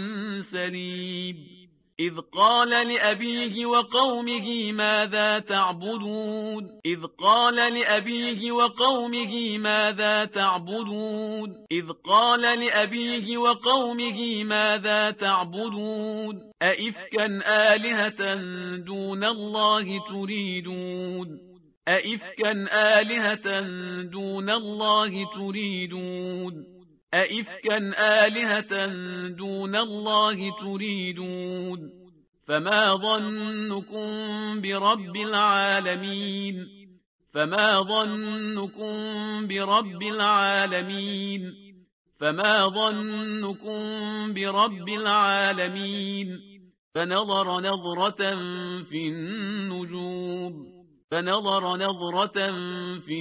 سليم إذ قال لأبيه وقومه ماذا تعبدون إذ قال لأبيه وقومه ماذا تعبدون إذ قال لأبيه وقومه ماذا تعبدون أئفكا آلهة دون الله تريدون أئفكا آلهة دون الله تريدون أئفكا آلهة دون الله تريدون فما ظنكم برب العالمين فما ظنكم برب العالمين فما ظنكم برب العالمين فنظر نظرة في النجوم فنظر نظرة في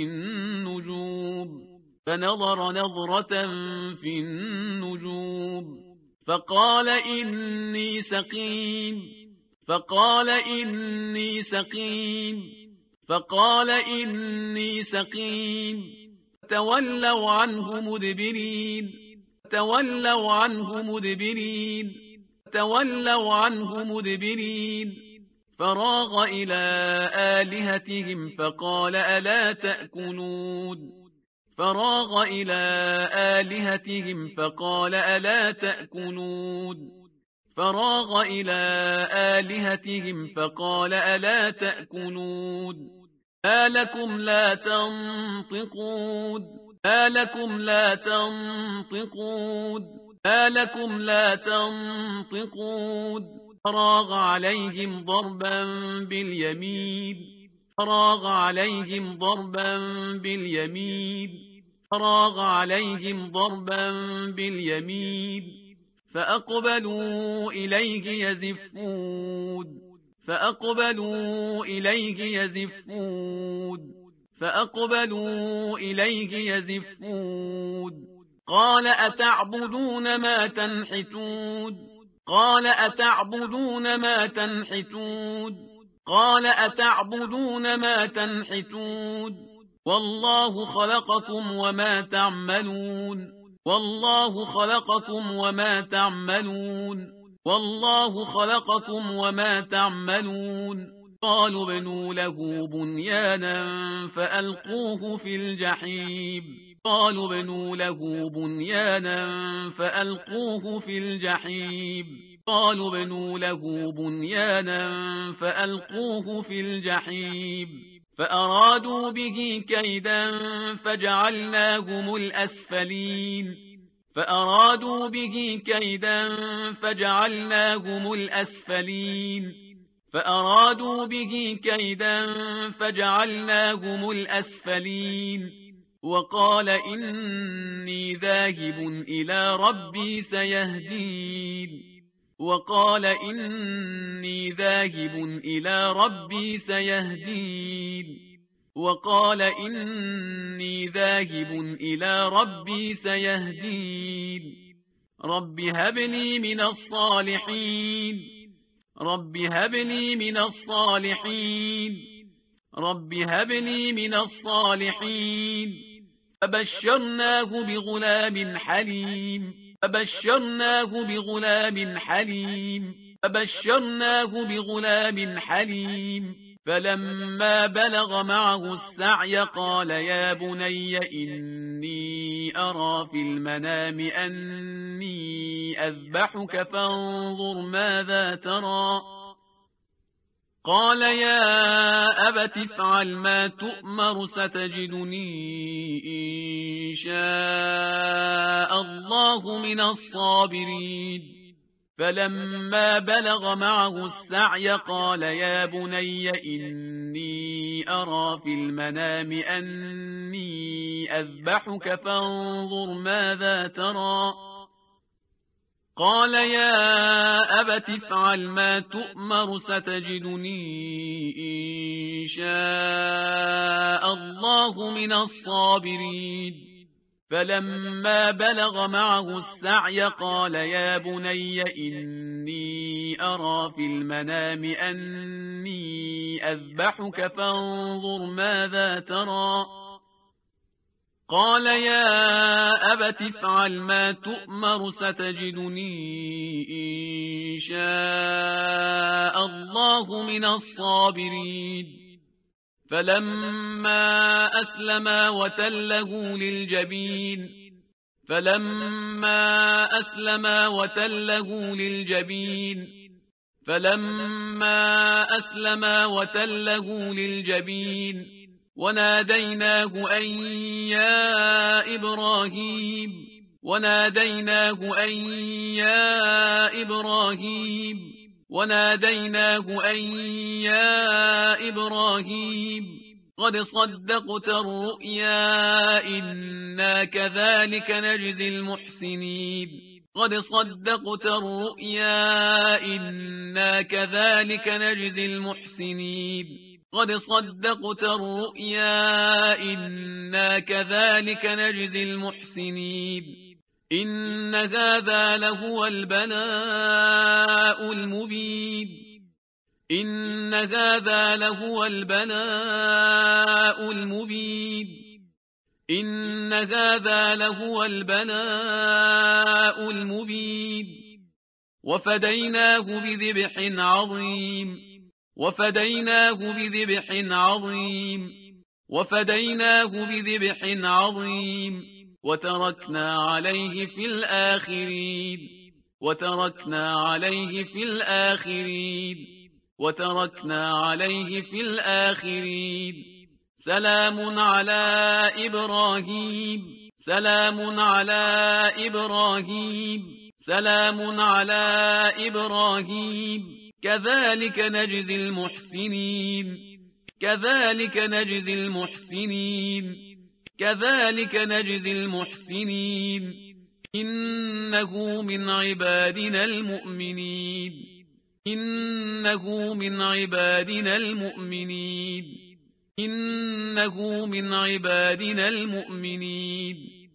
النجوم فنظر نظرة في النجوم فقال إني سقيم فقال إني سقيم فقال إني سقيم تولوا عنه مدبرين تولوا عنه مدبرين تولوا عنه مدبرين فراغ إلى آلهتهم فقال ألا تأكلون فراغ إلى آلهتهم فقال ألا تأكلون فراغ إلى آلهتهم فقال ألا تأكلون ما لكم لا تنطقون ما لكم لا تنطقون ما لكم لا تنطقون فراغ عليهم ضربا باليمين فراغ عليهم ضربا باليمين فراغ عليهم ضربا باليمين فأقبلوا إليه يزفون فأقبلوا إليه يزفون فأقبلوا إليه يزفون قال أتعبدون ما تنحتون قال أتعبدون ما تنحتون قال أتعبدون ما تنحتون والله خلقكم وما تعملون والله خلقكم وما تعملون والله خلقكم وما تعملون قالوا ابنوا له بنيانا فألقوه في الجحيم قالوا ابنوا له بنيانا فألقوه في الجحيم قالوا ابنوا له بنيانا فألقوه في الجحيم فأرادوا به كيدا فجعلناهم الأسفلين فأرادوا به كيدا فجعلناهم الأسفلين فأرادوا به كيدا فجعلناهم الأسفلين وقال إني ذاهب إلى ربي سيهدين وقال إني ذاهب إلى ربي سيهدين وقال إني ذاهب إلى ربي سيهدين رب هب لي من الصالحين رب هب لي من الصالحين رب هب لي من الصالحين فبشرناه بغلام حليم فبشرناه بغلام حليم فبشرناه بغلام حليم فلما بلغ معه السعي قال يا بني إني أرى في المنام أني أذبحك فانظر ماذا ترى قال يا أبت افعل ما تؤمر ستجدني إن شاء الله من الصابرين فلما بلغ معه السعي قال يا بني إني أرى في المنام أني أذبحك فانظر ماذا ترى قال يا أبت افعل ما تؤمر ستجدني إن شاء الله من الصابرين فلما بلغ معه السعي قال يا بني إني أرى في المنام أني أذبحك فانظر ماذا ترى قال يا أبت افعل ما تؤمر ستجدني إن شاء الله من الصابرين فلما أسلما وتله للجبين فلما أسلما وتله للجبين فلما أسلما وتله للجبين وناديناه أن يا إبراهيم وناديناه أن يا إبراهيم وناديناه أن يا إبراهيم قد صدقت الرؤيا إنا كذلك نجزي المحسنين قد صدقت الرؤيا إنا كذلك نجزي المحسنين قد صدقت الرؤيا إنا كذلك نجزي المحسنين إن هذا لهو البلاء المبين إن هذا لهو البلاء المبين إن هذا لهو البلاء المبين وفديناه بذبح عظيم وفديناه بذبح عظيم وفديناه بذبح عظيم وتركنا عليه في الآخرين وتركنا عليه في الآخرين وتركنا عليه في الآخرين سلام على إبراهيم سلام على إبراهيم سلام على إبراهيم كذلك نجزي المحسنين كذلك نجزي المحسنين كذلك نجزي المحسنين إنه من عبادنا المؤمنين إنه من عبادنا المؤمنين إنه من عبادنا المؤمنين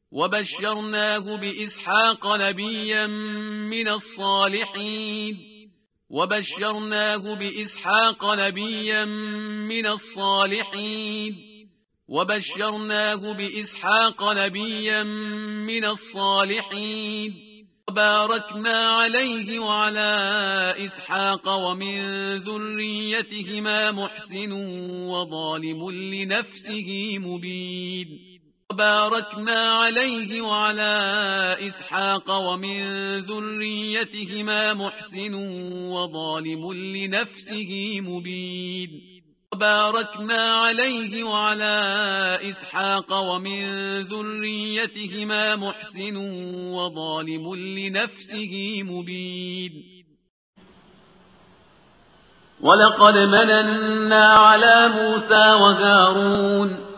وبشرناه بإسحاق نبيا من الصالحين وبشرناه بإسحاق نبيا من الصالحين وبشرناه بإسحاق نبيا من الصالحين وباركنا عليه وعلى إسحاق ومن ذريتهما محسن وظالم لنفسه مبين وباركنا عليه وعلى إسحاق ومن ذريتهما محسن وظالم لنفسه مبين وباركنا عليه وعلى إسحاق ومن ذريتهما محسن وظالم لنفسه مبين ولقد مننا على موسى وهارون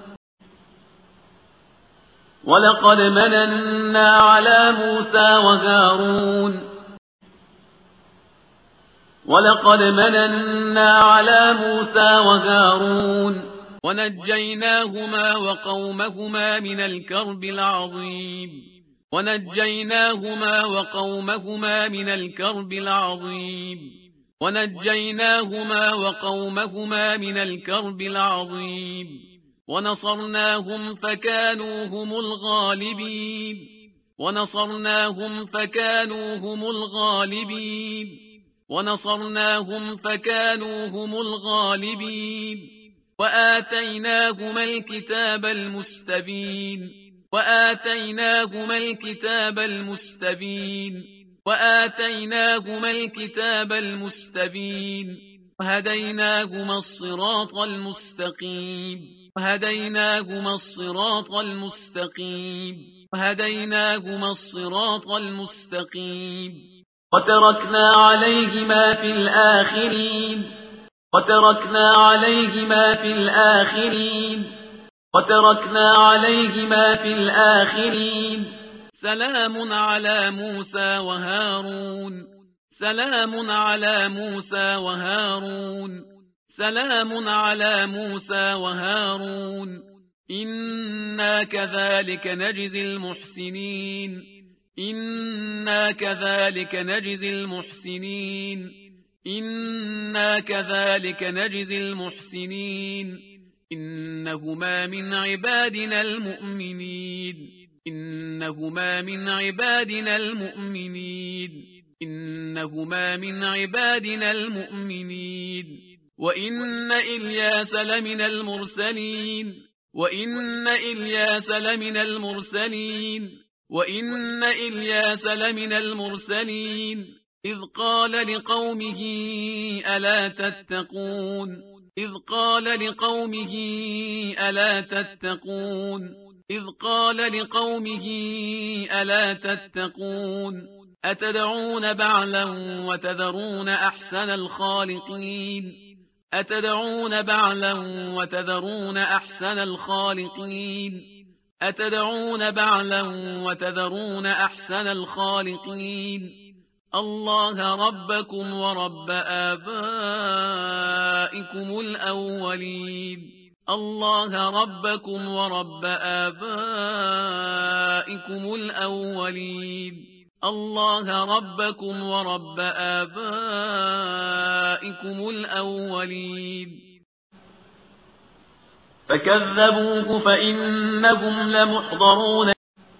ولقد مننا على موسى وهارون ولقد مننا على موسى وهارون ونجيناهما وقومهما من الكرب العظيم ونجيناهما وقومهما من الكرب العظيم ونجيناهما وقومهما من الكرب العظيم ونصرناهم فكانوا هم الغالبين ونصرناهم فكانوا هم الغالبين ونصرناهم فكانوا هم الغالبين وآتيناهما الكتاب المستبين وآتيناهما الكتاب المستبين وآتيناهما الكتاب المستبين وهديناهما الصراط المستقيم وهديناهما الصراط المستقيم وهديناهما الصراط المستقيم وتركنا عليهما في الآخرين وتركنا عليهما في الآخرين وتركنا عليهما في الآخرين سلام على موسى وهارون سلام على موسى وهارون سلام على موسى وهارون إنا كذلك نجزي المحسنين إنا كذلك نجزي المحسنين إنا كذلك نجزي المحسنين إنهما من عبادنا المؤمنين إنهما من عبادنا المؤمنين إنهما من عبادنا المؤمنين وإن إلياس لمن المرسلين وإن إلياس لمن المرسلين وإن إلياس لمن المرسلين إذ قال لقومه ألا تتقون إذ قال لقومه ألا تتقون إذ قال لقومه ألا تتقون أتدعون بعلا وتذرون أحسن الخالقين أتدعون بعلا وتذرون أحسن الخالقين أتدعون بعلا وتذرون أحسن الخالقين الله ربكم ورب آبائكم الأولين الله ربكم ورب آبائكم الأولين الله ربكم ورب آبائكم الأولين فكذبوه فإنهم لمحضرون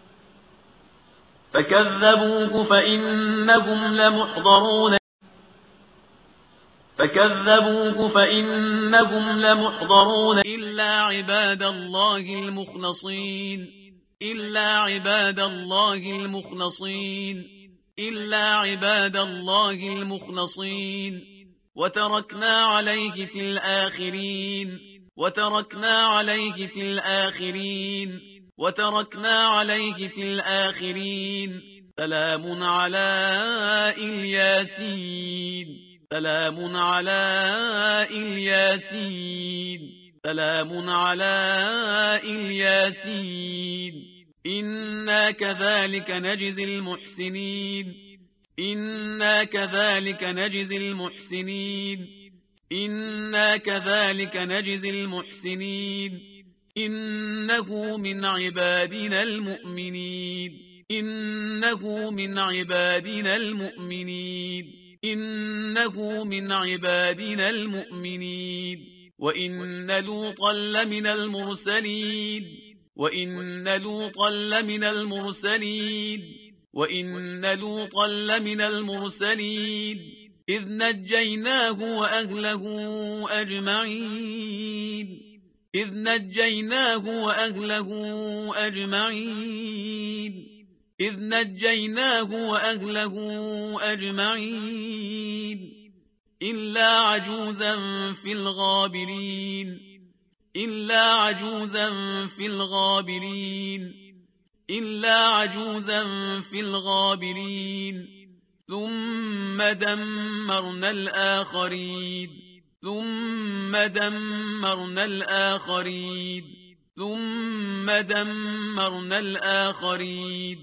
فكذبوه فإنهم لمحضرون فكذبوه فإنهم لمحضرون إلا عباد الله المخلصين إلا عباد الله المخلصين إلا عباد الله المخلصين وتركنا عليه في الآخرين وتركنا عليه في الآخرين وتركنا عليه في الآخرين سلام على الياسين سلام على الياسين سلام على الياسين إنا كذلك نجزي المحسنين إنا كذلك نجزي المحسنين إنا كذلك نجزي المحسنين إنه من عبادنا المؤمنين إنه من عبادنا المؤمنين إنه من عبادنا المؤمنين وإن لوطا لمن المرسلين وإن لوطا لمن المرسلين وإن لوطا لمن المرسلين إذ نجيناه وأهله أجمعين إذ نجيناه وأهله أجمعين إذ نجيناه وأهله أجمعين إلا عجوزا في الغابرين إلا عجوزا في الغابرين إلا عجوزا في الغابرين ثم دمرنا الآخرين ثم دمرنا الآخرين ثم دمرنا الآخرين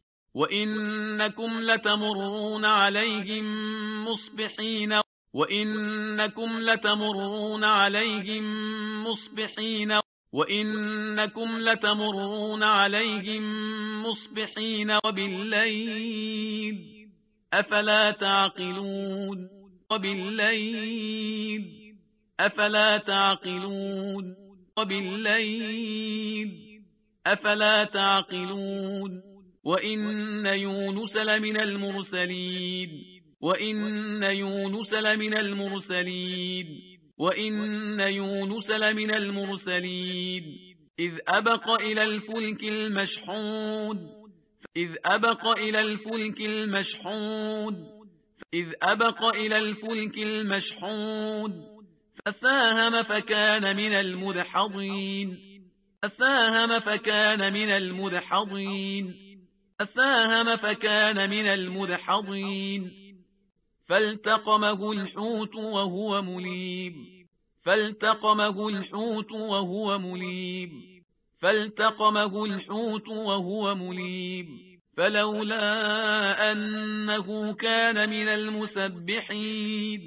وإنكم لتمرون عليهم مصبحين وإنكم لتمرون عليهم مصبحين وإنكم لتمرون عليهم مصبحين وبالليل أفلا تعقلون وبالليل أفلا تعقلون وبالليل أفلا تعقلون وإن يونس لمن المرسلين وإن يونس لمن المرسلين وإن يونس لمن المرسلين إذ أبق إلى الفلك المشحون إذ أبق إلى الفلك المشحون إذ أبق إلى الفلك المشحون فساهم فكان من المدحضين فساهم فكان من المدحضين فساهم فكان من المدحضين فالتقمه الحوت وهو مليم فالتقمه الحوت وهو مليم فالتقمه الحوت وهو مليم فلولا أنه كان من المسبحين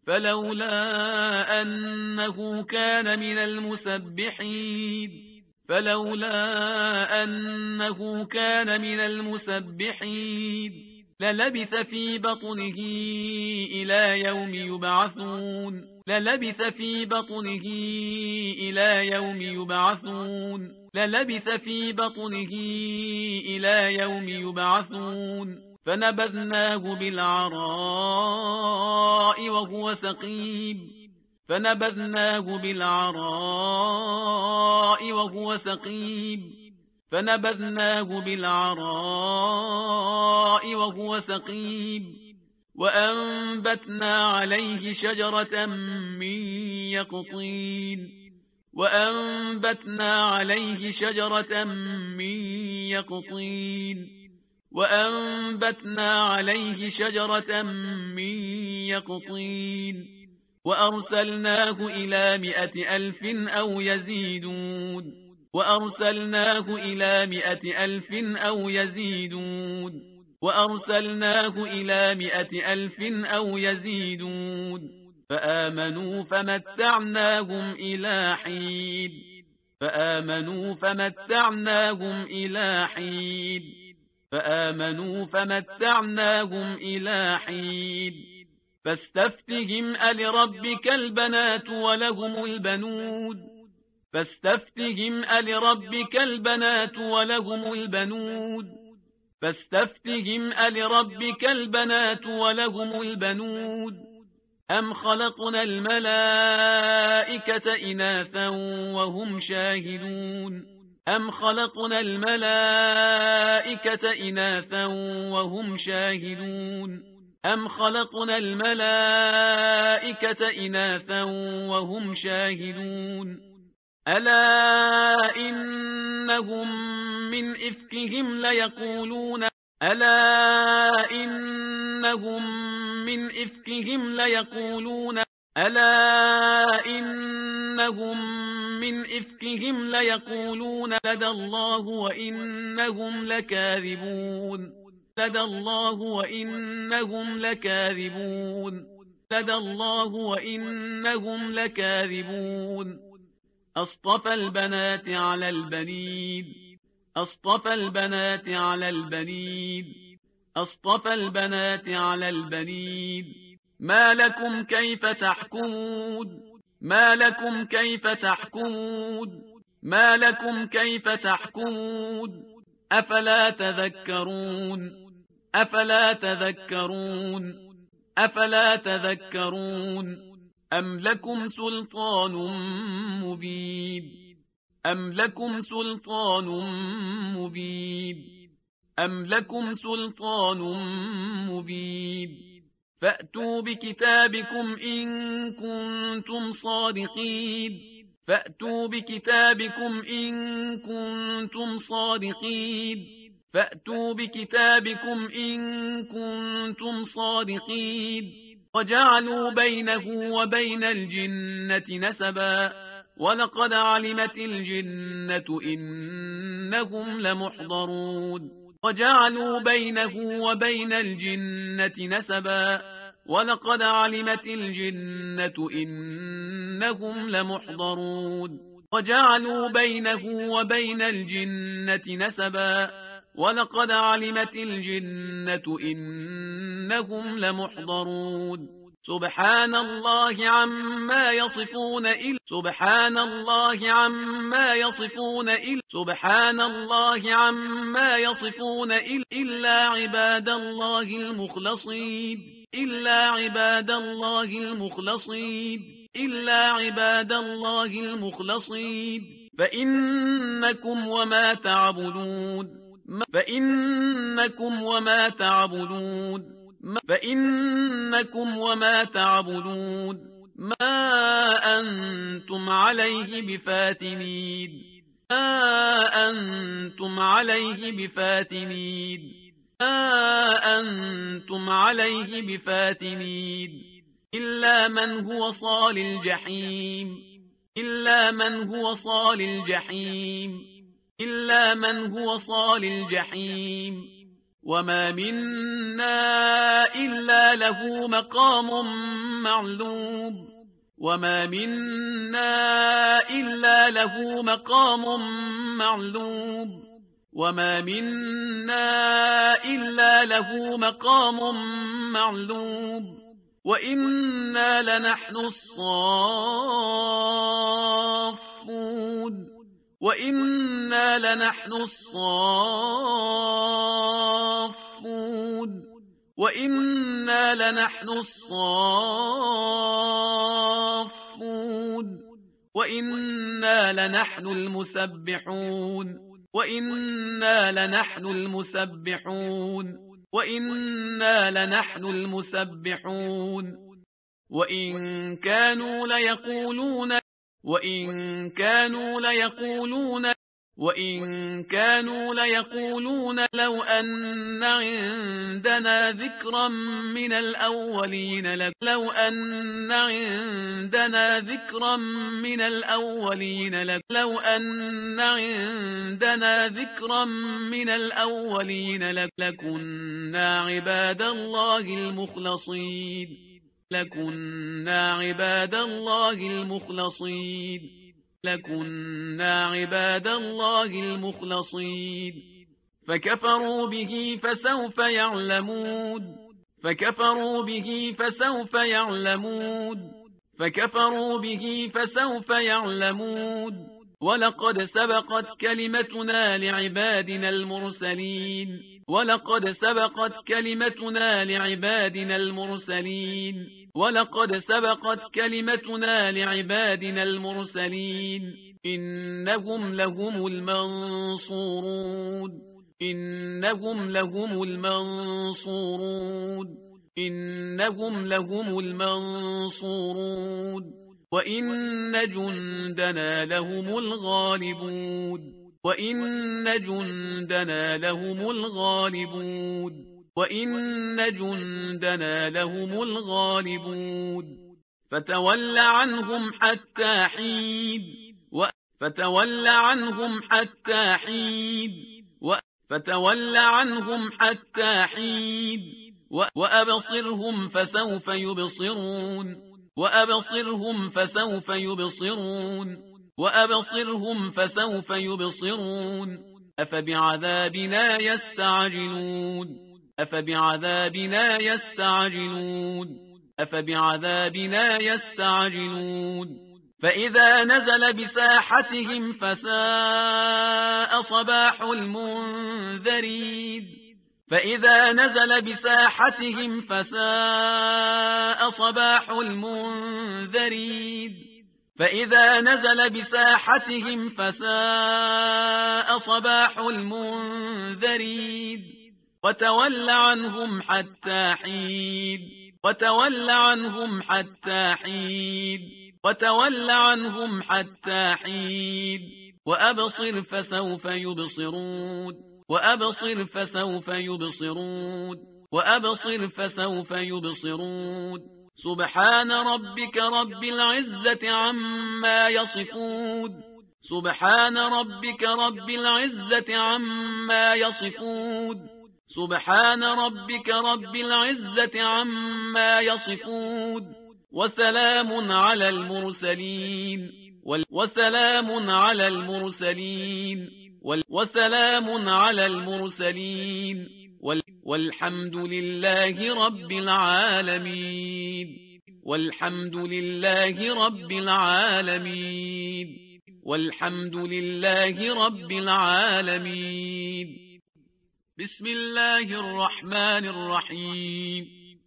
فلولا أنه كان من المسبحين فلولا أنه كان من المسبحين للبث في بطنه إلى يوم يبعثون للبث في بطنه إلى يوم يبعثون للبث في بطنه إلى يوم يبعثون فنبذناه بالعراء وهو سقيم فنبذناه بالعراء وهو سقيم فنبذناه بالعراء وهو سقيم وأنبتنا عليه شجرة من يقطين وأنبتنا عليه شجرة من يقطين وأنبتنا عليه شجرة من يقطين وأرسلناه إلى 100,000 أو يزيدون وأرسلناه إلى 100,000 أو يزيدون وأرسلناه إلى 100,000 أو يزيدون فآمنوا فمتعناهم إلى حين فآمنوا فمتعناهم إلى حين فآمنوا فمتعناهم إلى حين فاستفتهم ألربك البنات ولهم البنون فاستفتهم ألربك البنات ولهم البنون فاستفتهم ألربك البنات ولهم البنون أم خلقنا الملائكة إناثا وهم شاهدون أم خلقنا الملائكة إناثا وهم شاهدون أم خلقنا الملائكة إناثا وهم شاهدون ألا إنهم من إفكهم ليقولون ألا إنهم من إفكهم ليقولون ألا إنهم من إفكهم ليقولون لدى الله وإنهم لكاذبون لدى الله وإنهم لكاذبون لدى الله وإنهم لكاذبون أصطفى البنات على البنين أصطفى البنات على البنين أصطفى البنات على البنين ما لكم كيف تحكمون ما لكم كيف تحكمون ما لكم كيف تحكمون أفلا تذكرون أفلا تذكرون أفلا تذكرون أم لكم سلطان مبين أم لكم سلطان مبين أم لكم سلطان مبين فأتوا بكتابكم إن كنتم صادقين فأتوا بكتابكم إن كنتم صادقين فأتوا بكتابكم إن كنتم صادقين وجعلوا بينه وبين الجنة نسبا ولقد علمت الجنة إنهم لمحضرون وجعلوا بينه وبين الجنة نسبا ولقد علمت الجنة إنهم لمحضرون وجعلوا بينه وبين الجنة نسبا ولقد علمت الجنة إنهم لمحضرون سبحان الله عما يصفون سبحان الله عما يصفون سبحان الله عما يصفون إلا عباد الله المخلصين إلا عباد الله المخلصين إلا عباد الله المخلصين فإنكم وما تعبدون فإنكم وما تعبدون فإنكم وما تعبدون ما أنتم عليه بفاتنين ما أنتم عليه بفاتنين ما أنتم عليه بفاتنين إلا من هو صال الجحيم إلا من هو صال الجحيم إلا من هو صال الجحيم وما منا إلا له مقام معلوم وما منا إلا له مقام معلوم وما منا إلا له مقام معلوم وإنا لنحن الصافون وإنا لنحن الصافون وإنا لنحن الصافون وإنا لنحن المسبحون وإنا لنحن المسبحون وإنا لنحن المسبحون وإن كانوا ليقولون وإن كانوا ليقولون وإن كانوا ليقولون لو أن عندنا ذكرا من الأولين لو أن عندنا ذكرا من الأولين لو أن عندنا ذكرا من الأولين لكنا عباد الله المخلصين لكنا عباد الله المخلصين لكنا عباد الله المخلصين فكفروا به فسوف يعلمون فكفروا به فسوف يعلمون فكفروا به فسوف يعلمون ولقد سبقت كلمتنا لعبادنا المرسلين ولقد سبقت كلمتنا لعبادنا المرسلين ولقد سبقت كلمتنا لعبادنا المرسلين إنهم لهم المنصورون إنهم لهم المنصورون إنهم لهم المنصورون وإن جندنا لهم الغالبون وإن جندنا لهم الغالبون وإن جندنا لهم الغالبون فتول عنهم حتى حين فتول عنهم حتى حين فتول عنهم حتى حين وأبصرهم فسوف يبصرون وأبصرهم فسوف يبصرون وأبصرهم فسوف يبصرون أفبعذابنا يستعجلون أفبعذابنا يستعجلون أفبعذابنا يستعجلون فإذا نزل بساحتهم فساء صباح المنذرين فإذا نزل بساحتهم فساء صباح المنذرين فإذا نزل بساحتهم فساء صباح المنذرين وتول عنهم حتى حين وتول عنهم حتى حين وتول عنهم حتى حين وأبصر فسوف يبصرون وأبصر فسوف يبصرون وأبصر فسوف يبصرون سبحان ربك رب العزة عما يصفون سبحان ربك رب العزة عما يصفون سبحان ربك رب العزة عما يصفون وسلام على المرسلين وسلام على المرسلين وسلام على المرسلين والحمد لله رب العالمين والحمد لله رب العالمين والحمد لله رب العالمين بسم الله الرحمن الرحيم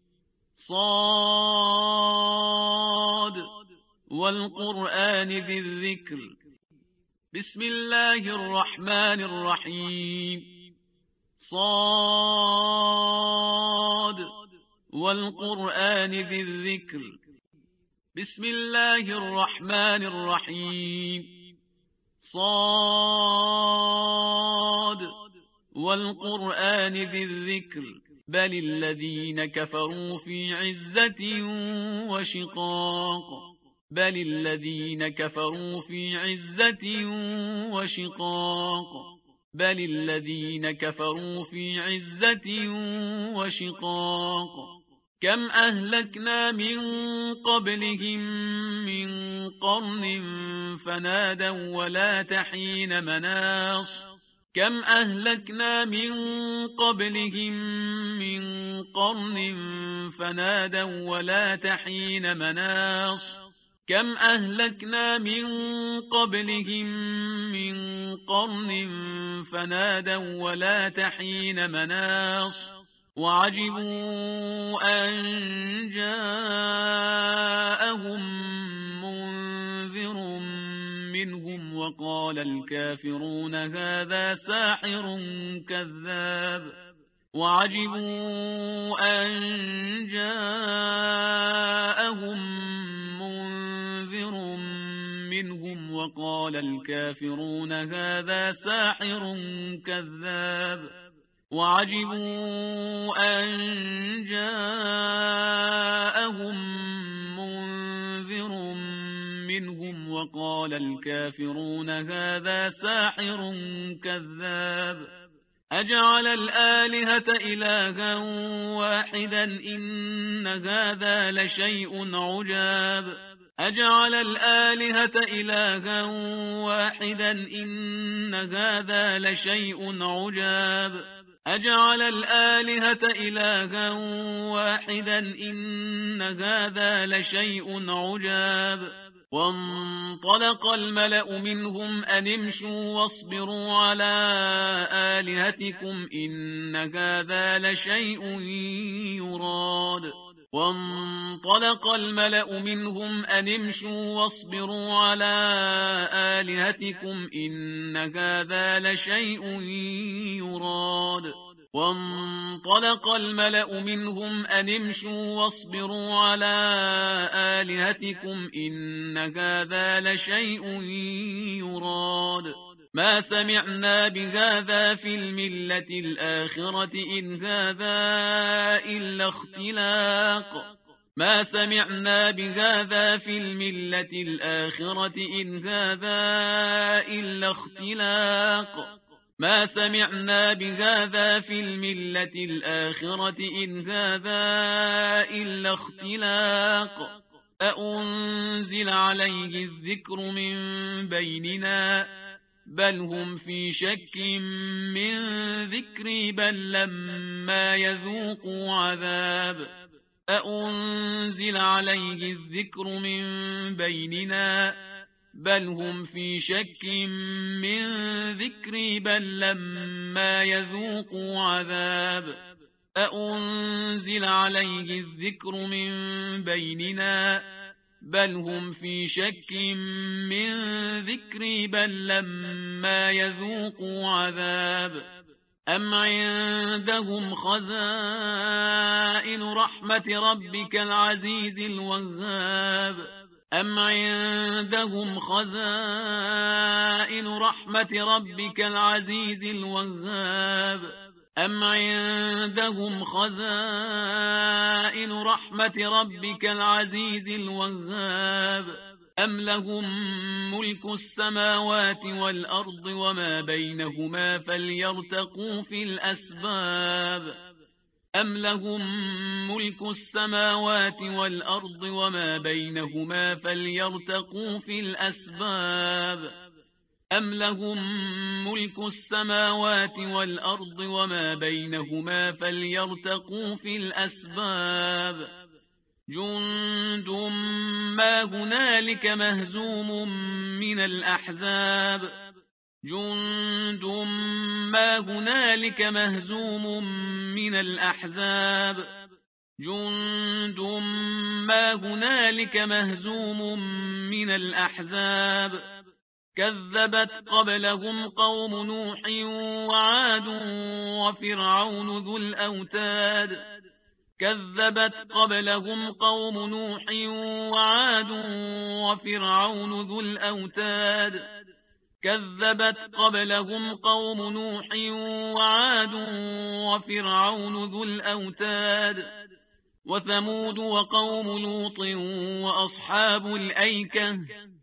صاد والقرآن ذي الذكر بسم الله الرحمن الرحيم صاد والقرآن ذي الذكر بسم الله الرحمن الرحيم صاد والقرآن ذي الذكر بل الذين كفروا في عزة وشقاق بل الذين كفروا في عزة وشقاق بل الذين كفروا في عزة وشقاق كم أهلكنا من قبلهم من قرن فنادوا ولا تحين مناص كم أهلكنا من قبلهم من قرن فنادوا ولا تحين مناص كم أهلكنا من قبلهم من قرن فنادوا ولا تحين مناص وعجبوا أن جاءهم منذر منهم وقال الكافرون هذا ساحر كذاب وعجبوا أن جاءهم منذر منهم وقال الكافرون هذا ساحر كذاب وعجبوا أن جاءهم منذر منهم وقال الكافرون هذا ساحر كذاب أجعل الآلهة إلها واحدا إن هذا لشيء عجاب أجعل الآلهة إلها واحدا إن هذا لشيء عجاب أجعل الآلهة إلها واحدا إن هذا لشيء عجاب وانطلق الملأ منهم أن امشوا واصبروا على آلهتكم إن هذا لشيء يراد وانطلق الملأ منهم أن امشوا واصبروا على آلهتكم إن هذا لشيء يراد وانطلق الملأ منهم أن امشوا واصبروا على آلهتكم إن هذا لشيء يراد ما سمعنا بهذا في الملة الآخرة إن هذا إلا اختلاق ما سمعنا بهذا في الملة الآخرة إن هذا إلا اختلاق ما سمعنا بهذا في الملة الآخرة إن هذا إلا اختلاق أأنزل عليه الذكر من بيننا بل هم في شك من ذكري بل لما يذوقوا عذاب أأنزل عليه الذكر من بيننا بل هم في شك من ذكري بل لما يذوقوا عذاب أأنزل عليه الذكر من بيننا بل هم في شك من ذكري بل لما يذوقوا عذاب أم عندهم خزائن رحمة ربك العزيز الوهاب أم عندهم خزائن رحمة ربك العزيز الوهاب أم عندهم خزائن رحمة ربك العزيز الوهاب أم لهم ملك السماوات والأرض وما بينهما فليرتقوا في الأسباب أم لهم ملك السماوات والأرض وما بينهما فليرتقوا في الأسباب أم لهم ملك السماوات والأرض وما بينهما فليرتقوا في الأسباب جند ما هنالك مهزوم من الأحزاب جند ما هنالك مهزوم من الأحزاب جند ما هنالك مهزوم من الأحزاب كذبت قبلهم قوم نوح وعاد وفرعون ذو الأوتاد كذبت قبلهم قوم نوح وعاد وفرعون ذو الأوتاد كذبت قبلهم قوم نوح وعاد وفرعون ذو الأوتاد وثمود وقوم لوط وأصحاب الأيكة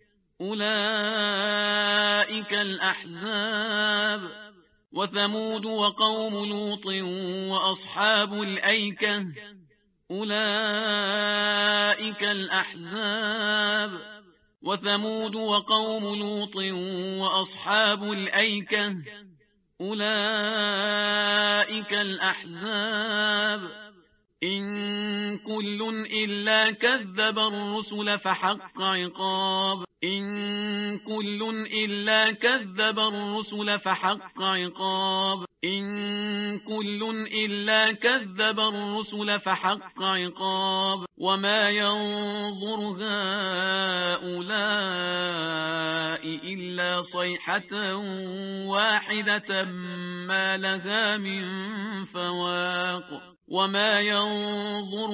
أولئك الأحزاب وثمود وقوم لوط وأصحاب الأيكة أولئك الأحزاب وثمود وقوم لوط وأصحاب الأيكة أولئك الأحزاب إن كل إلا كذب الرسل فحق عقاب إن كل إلا كذب الرسل فحق عقاب إن كل إلا كذب الرسل فحق عقاب وما ينظر هؤلاء إلا صيحة واحدة ما لها من فواق وما ينظر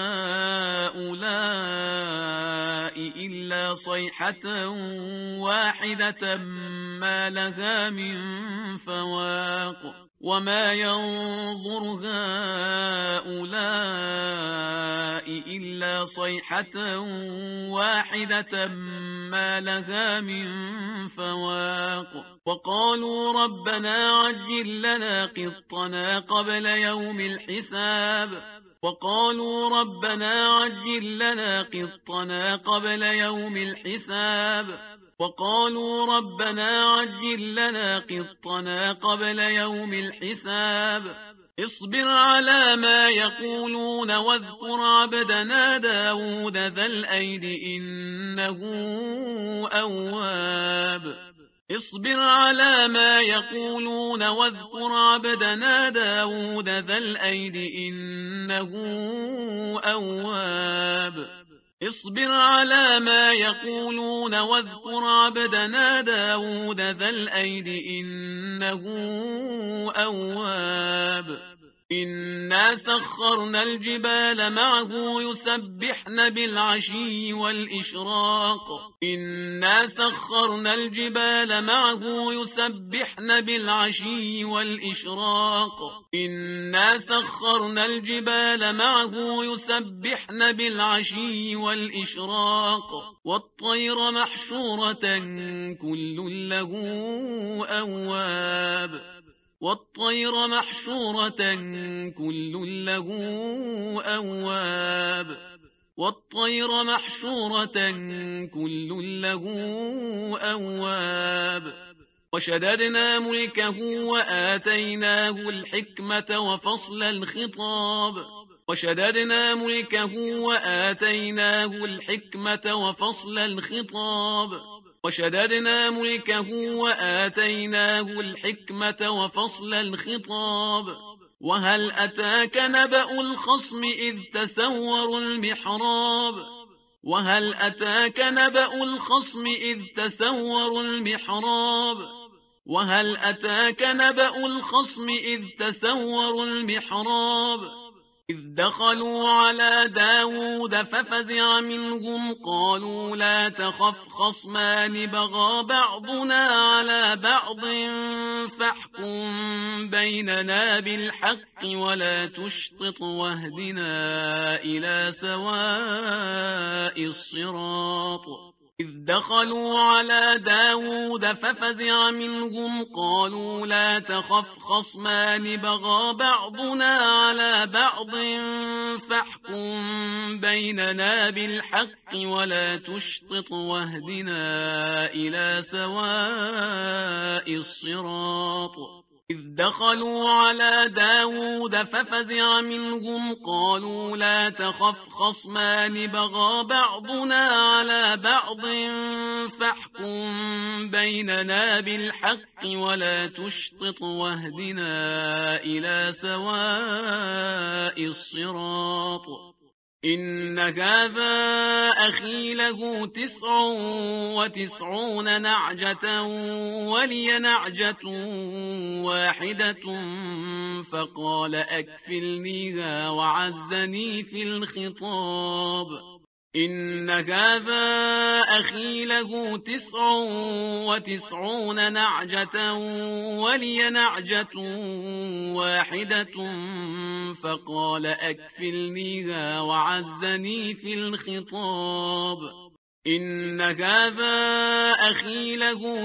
هؤلاء إلا صيحة واحدة ما لها من فواق وما ينظر هؤلاء إلا صيحة واحدة ما لها من فواق وقالوا ربنا عجل لنا قطنا قبل يوم الحساب وقالوا ربنا عجل لنا قطنا قبل يوم الحساب وقالوا ربنا عجل لنا قطنا قبل يوم الحساب اصبر على ما يقولون واذكر عبدنا داود ذا الأيد إنه أواب اصبر على ما يقولون واذكر عبدنا داود ذا الأيد إنه أواب اصبر على ما يقولون واذكر عبدنا داود ذا الأيد إنه أواب إنا سخرنا الجبال معه يسبحن بالعشي والإشراق إنا سخرنا الجبال معه يسبحن بالعشي والإشراق إنا سخرنا الجبال معه يسبحن بالعشي والإشراق والطير محشورة كل له أواب والطير محشورة كل له أواب والطير محشورة كل له أواب وشددنا ملكه وآتيناه الحكمة وفصل الخطاب وشددنا ملكه وآتيناه الحكمة وفصل الخطاب وشددنا ملكه وآتيناه الحكمة وفصل الخطاب وهل أتاك نبأ الخصم إذ تسوروا المحراب وهل أتاك نبأ الخصم إذ تسوروا المحراب وهل أتاك نبأ الخصم إذ تسوروا المحراب إذ دخلوا على داود ففزع منهم قالوا لا تخف خصمان بغى بعضنا على بعض فاحكم بيننا بالحق ولا تشطط واهدنا إلى سواء الصراط إذ دخلوا على داود ففزع منهم قالوا لا تخف خصمان بغى بعضنا على بعض فاحكم بيننا بالحق ولا تشطط واهدنا إلى سواء الصراط إذ دخلوا على داود ففزع منهم قالوا لا تخف خصمان بغى بعضنا على بعض فاحكم بيننا بالحق ولا تشطط واهدنا إلى سواء الصراط إن هذا أخي له 99 نعجة ولي نعجة واحدة فقال أكفلنيها وعزني في الخطاب إن هذا أخي له 99 نعجة ولي نعجة واحدة فقال أكفلنيها وعزني في الخطاب إن هذا أخي له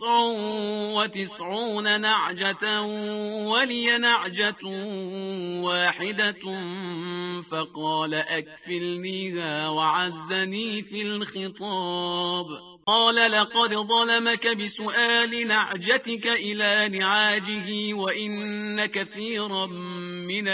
99 نعجة ولي نعجة واحدة فقال أكفلنيها وعزني في الخطاب قال لقد ظلمك بسؤال نعجتك إلى نعاجه وإن كثيرا من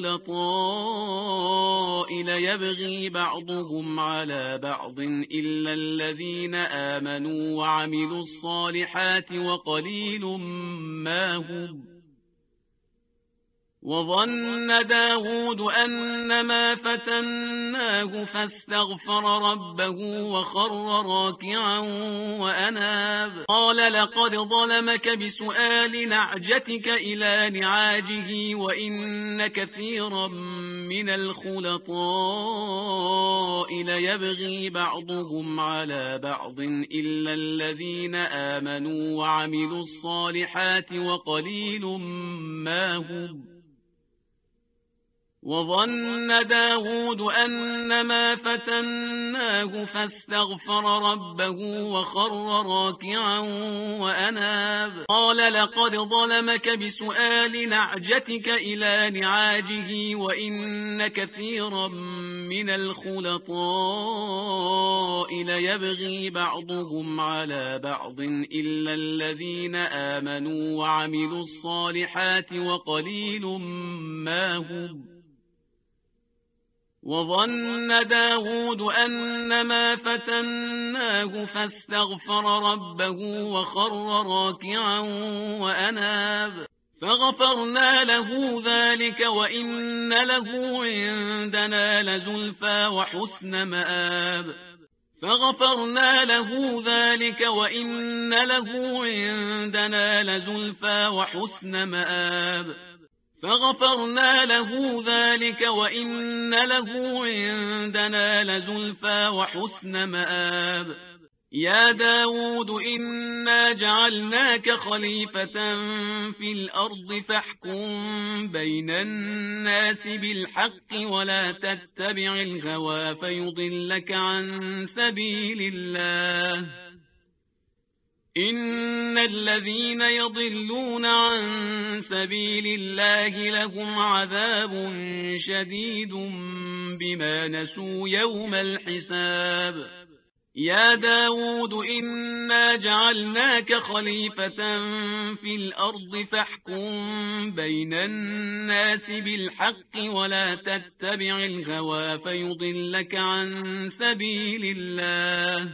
الخلطاء ليبغي بعضهم على بعض إلا الذين آمنوا وعملوا الصالحات وقليل ما هم وظن داود أنما فتناه فاستغفر ربه وخر راكعا وأناب قال لقد ظلمك بسؤال نعجتك إلى نعاجه وإن كثيرا من الخلطاء ليبغي بعضهم على بعض إلا الذين آمنوا وعملوا الصالحات وقليل ما هم وظن داود أنما فتناه فاستغفر ربه وخر راكعا وأناب قال لقد ظلمك بسؤال نعجتك إلى نعاجه وإن كثيرا من الخلطاء ليبغي بعضهم على بعض إلا الذين آمنوا وعملوا الصالحات وقليل ما هم وظن داود أنما فتناه فاستغفر ربه وخر راكعا وأناب فغفرنا له ذلك وإن له عندنا لزلفى وحسن مآب فغفرنا له ذلك وإن له عندنا لزلفى وحسن مآب فغفرنا له ذلك وإن له عندنا لزلفى وحسن مآب يا داود إنا جعلناك خليفة في الأرض فاحكم بين الناس بالحق ولا تتبع الهوى فيضلك عن سبيل الله إن الذين يضلون عن سبيل الله لهم عذاب شديد بما نسوا يوم الحساب يا داود إنا جعلناك خليفة في الأرض فاحكم بين الناس بالحق ولا تتبع الهوى فيضلك عن سبيل الله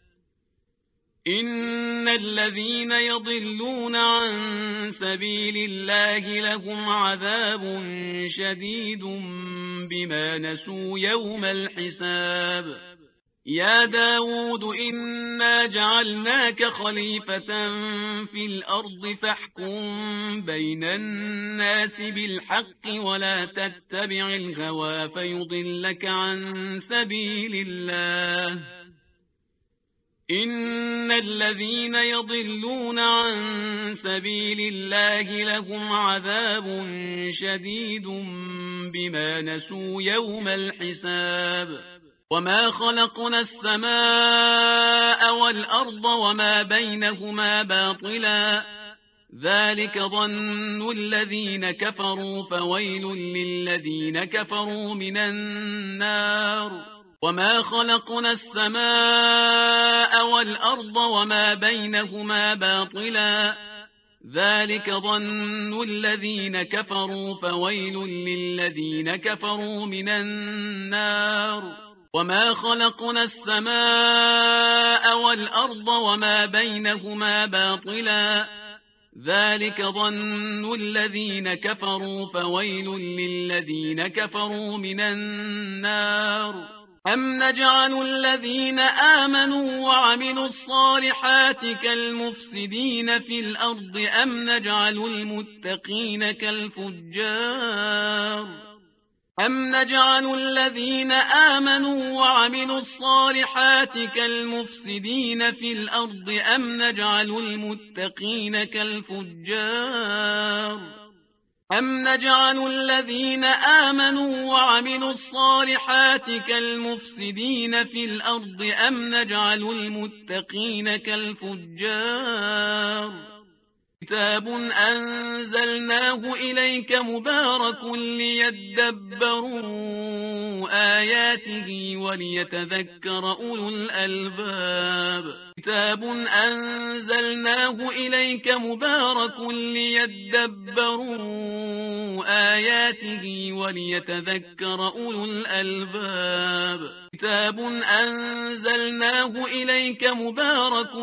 إن الذين يضلون عن سبيل الله لهم عذاب شديد بما نسوا يوم الحساب يا داود إنا جعلناك خليفة في الأرض فاحكم بين الناس بالحق ولا تتبع الهوى فيضلك عن سبيل الله إن الذين يضلون عن سبيل الله لهم عذاب شديد بما نسوا يوم الحساب وما خلقنا السماء والأرض وما بينهما باطلا ذلك ظن الذين كفروا فويل للذين كفروا من النار وما خلقنا السماء والأرض وما بينهما باطلا ذلك ظن الذين كفروا فويل للذين كفروا من النار وما خلقنا السماء والأرض وما بينهما باطلا ذلك ظن الذين كفروا فويل للذين كفروا من النار أم نجعل الذين آمنوا وعملوا الصالحات كالمفسدين في الأرض أم نجعل المتقين كالفجار أم نجعل الذين آمنوا وعملوا الصالحات كالمفسدين في الأرض أم نجعل المتقين كالفجار أم نجعل الذين آمنوا وعملوا الصالحات كالمفسدين في الأرض أم نجعل المتقين كالفجار كتاب أنزلناه إليك مبارك ليدبروا آياته وليتذكر أولو الألباب كتاب أنزلناه إليك مبارك ليدبروا آياته وليتذكر أولو الألباب كتاب أنزلناه إليك مبارك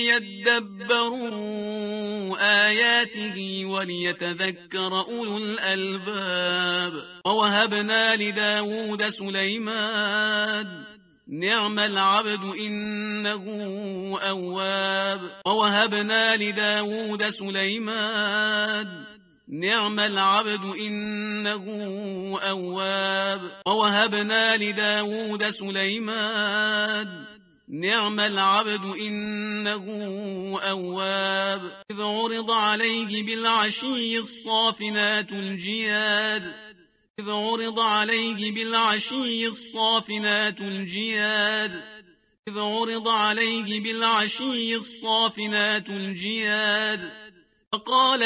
ليدبروا آياته وليتذكر أولو الألباب ووهبنا لداود سليمان نعم العبد إنه أواب ووهبنا لداود سليمان نعم العبد إنه أواب ووهبنا لداود سليمان نعم العبد إنه أواب إذ عرض عليه بالعشي الصافنات الجياد إذ عرض عليه بالعشي الصافنات الجياد إذ عرض عليه بالعشي الصافنات الجياد فقال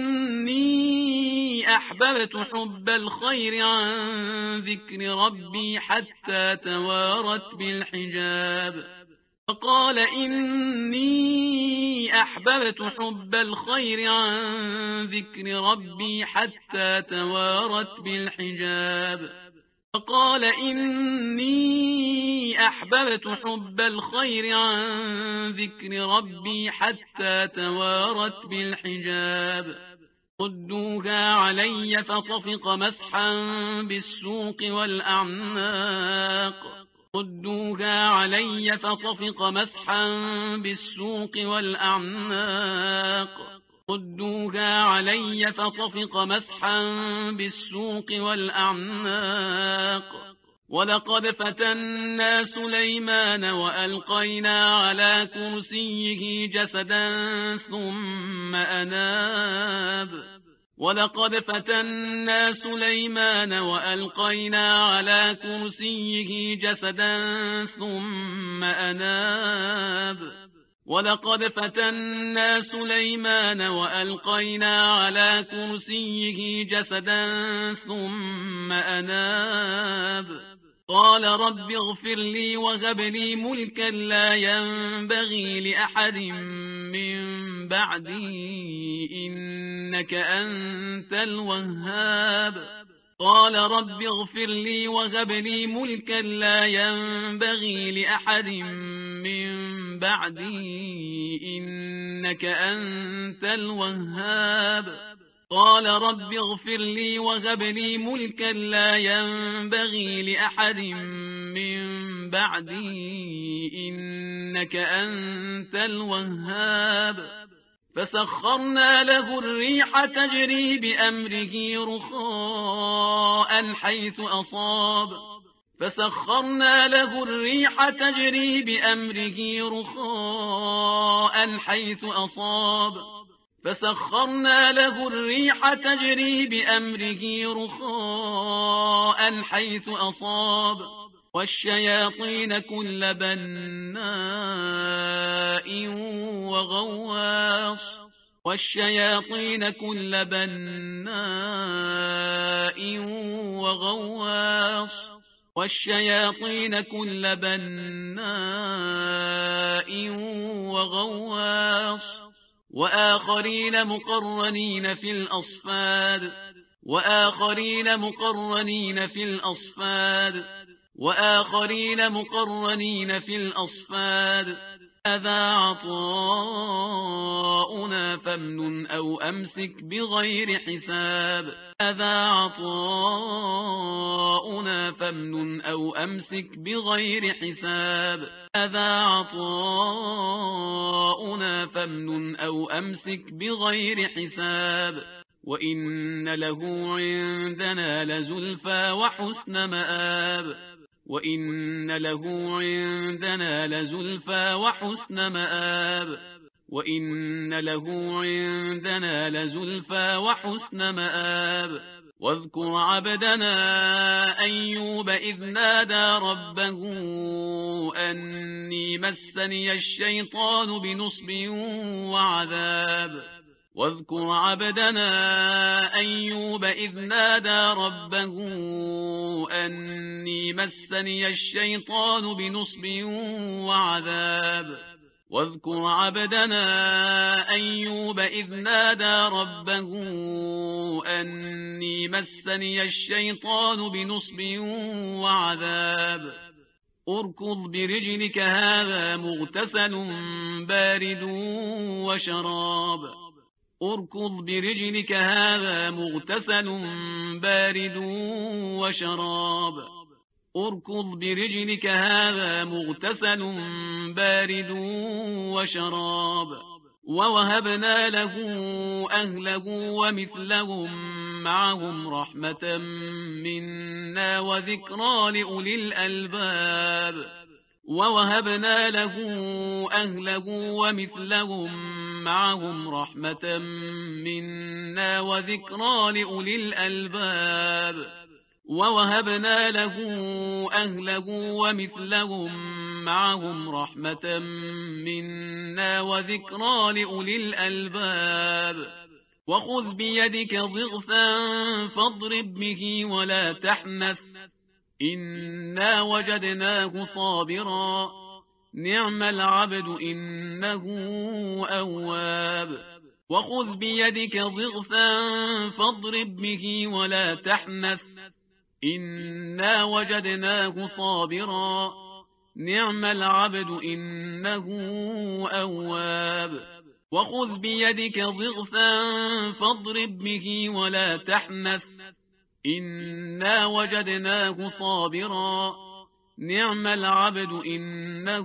إني أحببت حب الخير عن ذكر ربي حتى توارت بالحجاب فقال إني أحببت حب الخير عن ذكر ربي حتى توارت بالحجاب فقال إني أحببت حب الخير عن ذكر ربي حتى توارت بالحجاب ردوها علي فطفق مسحا بالسوق والأعناق ردوها علي فطفق مسحا بالسوق والأعناق ردوها علي فطفق مسحا بالسوق والأعناق ولقد فتنا سليمان وألقينا على كرسيه جسدا ثم أناب ولقد فتنا سليمان وألقينا على كرسيه جسدا ثم أناب ولقد فتنا سليمان وألقينا على كرسيه جسدا ثم أناب قال رب اغفر لي وهب لي ملكا لا ينبغي لأحد من بعدي إنك أنت الوهاب قال رب اغفر لي وهب لي ملكا لا ينبغي لأحد من بعدي إنك أنت الوهاب قال رب اغفر لي وهب لي ملكا لا ينبغي لأحد من بعدي إنك أنت الوهاب فسخرنا له الريح تجري بأمره رخاء حيث أصاب فسخرنا له الريح تجري بأمره رخاء حيث أصاب فسخرنا له الريح تجري بأمره رخاء حيث أصاب والشياطين كل بناء وغواص والشياطين كل بناء وغواص والشياطين كل بناء وغواص وآخرين مقرنين في الأصفاد وآخرين مقرنين في الأصفاد وآخرين مقرنين في الأصفاد هذا عطاؤنا فامنن أو أمسك بغير حساب هذا عطاؤنا فامنن أو أمسك بغير حساب هذا عطاؤنا فامنن أو أمسك بغير حساب وإن له عندنا لزلفى وحسن مآب وإن له عندنا لزلفى وحسن مآب وإن له عندنا لزلفى وحسن مآب واذكر عبدنا أيوب إذ نادى ربه أني مسني الشيطان بنصب وعذاب واذكر عبدنا أيوب إذ نادى ربه أني مسني الشيطان بنصب وعذاب واذكر عبدنا أيوب إذ نادى ربه أني مسني الشيطان بنصب وعذاب اركض برجلك هذا مغتسل بارد وشراب اركض برجلك هذا مغتسل بارد وشراب اركض برجلك هذا مغتسل بارد وشراب ووهبنا له أهله ومثلهم معهم رحمة منا وذكرى لأولي الألباب ووهبنا له أهله ومثلهم معهم رحمة منا وذكرى لأولي الألباب ووهبنا له أهله ومثلهم معهم رحمة منا وذكرى لأولي الألباب وخذ بيدك ضغثا فاضرب به ولا تحنث إنا وجدناه صابرا نعم العبد إنه أواب وخذ بيدك ضغثا فاضرب به ولا تحنث إنا وجدناه صابرا نعم العبد إنه أواب وخذ بيدك ضغثا فاضرب به ولا تحنث إنا وجدناه صابرا نعم العبد إنه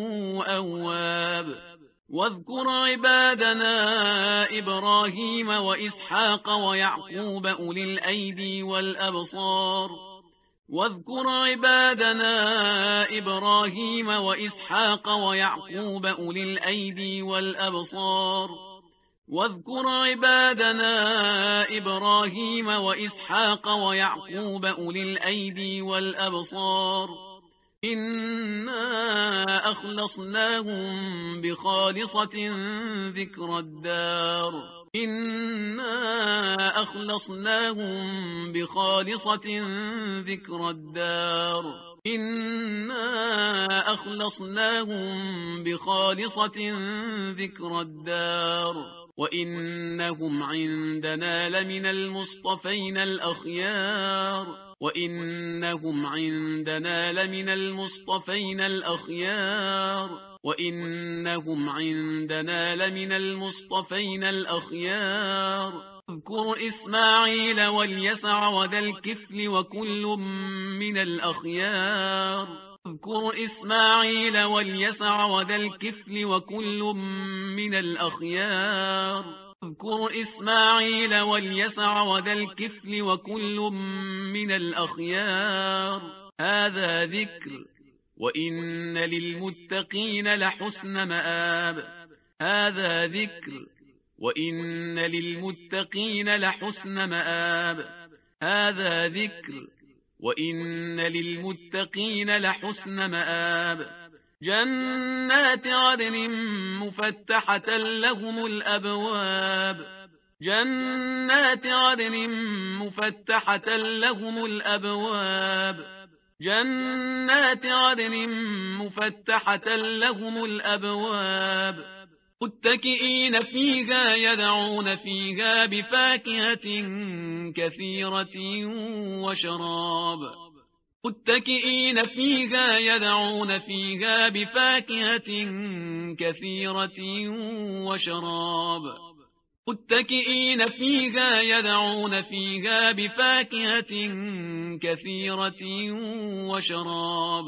أواب واذكر عبادنا إبراهيم وإسحاق ويعقوب أولي الأيدي والأبصار واذكر عبادنا إبراهيم وإسحاق ويعقوب أولي الأيدي والأبصار واذكر عبادنا إبراهيم وإسحاق ويعقوب أولي الأيدي والأبصار إنا أخلصناهم بخالصة ذكر الدار إنا أخلصناهم بخالصة ذكر الدار إنا أخلصناهم بخالصة ذكر الدار وإنهم عندنا لمن المصطفين الأخيار وإنهم عندنا لمن المصطفين الأخيار وإنهم عندنا لمن المصطفين الأخيار اذكر إسماعيل واليسع وذا الكفل وكل من الأخيار اذكر إسماعيل واليسع وذا الكفل وكل من الأخيار اذكر إسماعيل واليسع وذا الكفل وكل من الأخيار هذا ذكر وإن للمتقين لحسن مآب هذا ذكر وإن للمتقين لحسن مآب هذا ذكر وإن للمتقين لحسن مآب جنات عدن مفتحة لهم الأبواب جنات عدن مفتحة لهم الأبواب جنات عدن مفتحة لهم الأبواب متكئين فيها يدعون فيها بفاكهة كثيرة وشراب متكئين فيها يدعون فيها بفاكهة كثيرة وشراب متكئين فيها يدعون فيها بفاكهة كثيرة وشراب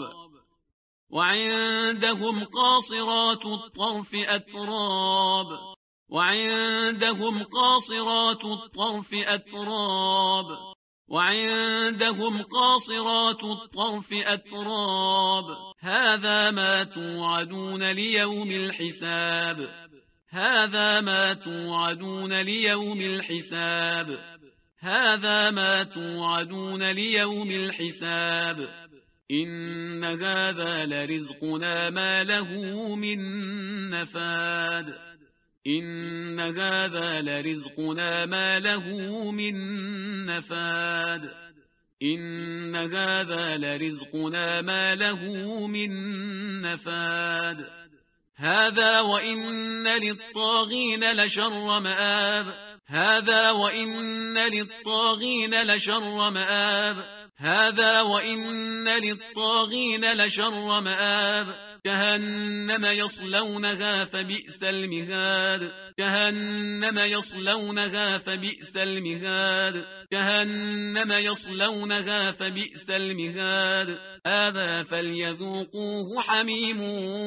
وعندهم قاصرات الطرف أتراب وعندهم قاصرات الطرف أتراب وعندهم قاصرات الطرف أتراب هذا ما توعدون ليوم الحساب هذا ما توعدون ليوم الحساب هذا ما توعدون ليوم الحساب إن هذا لرزقنا ما له من نفاد إن هذا لرزقنا ما له من نفاد إن هذا لرزقنا ما له من نفاد هذا وإن للطاغين لشر مآب هذا وإن للطاغين لشر مآب هذا وإن للطاغين لشر مآب جهنم يصلونها فبئس المهاد جهنم يصلونها فبئس المهاد جهنم يصلونها فبئس المهاد هذا فليذوقوه حميم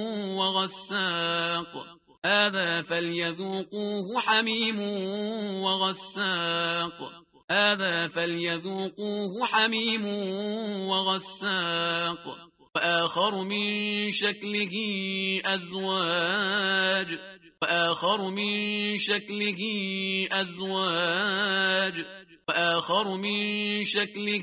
وغساق هذا فليذوقوه حميم وغساق هذا فليذوقوه حميم وغساق وآخر من شكله أزواج وآخر من شكله أزواج وآخر من شكله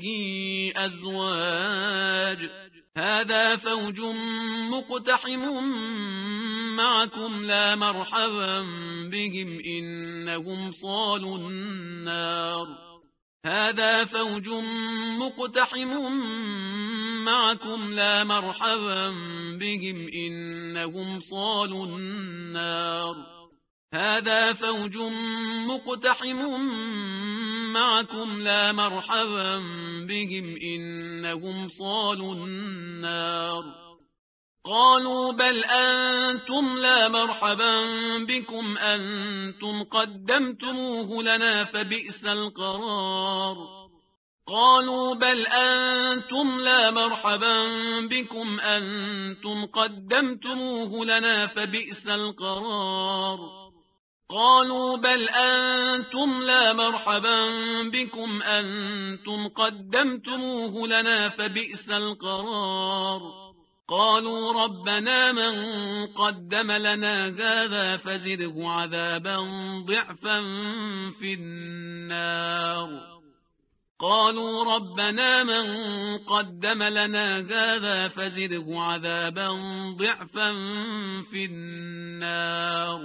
أزواج هذا فوج مقتحم معكم لا مرحبا بهم إنهم صالوا النار هذا فوج مقتحم معكم لا مرحبا بهم إنهم صالوا النار هذا فوج مقتحم معكم لا مرحبا بهم إنهم صالوا النار قالوا بل أنتم لا مرحبا بكم أنتم قدمتموه لنا فبئس القرار قالوا بل أنتم لا مرحبا بكم أنتم قدمتموه لنا فبئس القرار قالوا بل أنتم لا مرحبا بكم أنتم قدمتموه لنا فبئس القرار قالوا ربنا من قدم لنا هذا فزده عذابا ضعفا في النار قالوا ربنا من قدم لنا هذا فزده عذابا ضعفا في النار.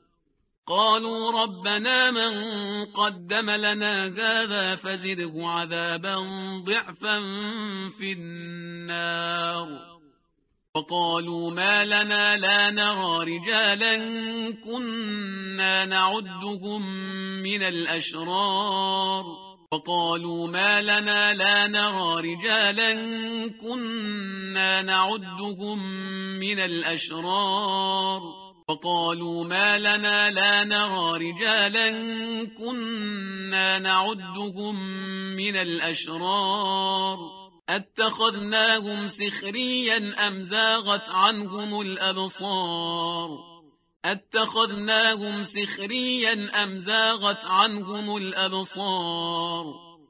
قالوا ربنا من قدم لنا هذا فزده عذابا ضعفا في النار. وقالوا ما لنا لا نرى رجالا كنا نعدهم من الأشرار. وقالوا ما لنا لا نرى رجالا كنا نعدهم من الأشرار. وقالوا ما لنا لا نرى رجالا كنا نعدهم من الأشرار. أتخذناهم سخريا أم زاغت عنهم الأبصار. أتخذناهم سخريا أم زاغت عنهم الأبصار.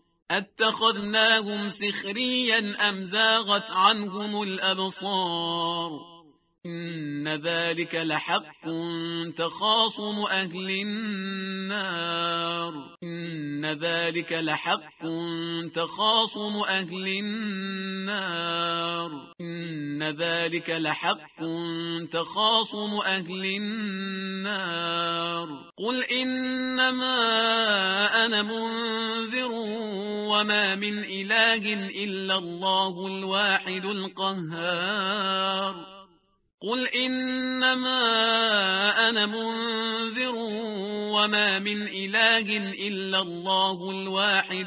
أتخذناهم سخريا أم زاغت عنهم الأبصار. إن ذلك لحق تخاصم أهل النار. إن ذلك لحق تخاصم أهل النار. إن ذلك لحق تخاصم أهل النار. قل إنما أنا منذر وما من إله إلا الله الواحد القهار. قل إنما أنا منذر وما من إله إلا الله الواحد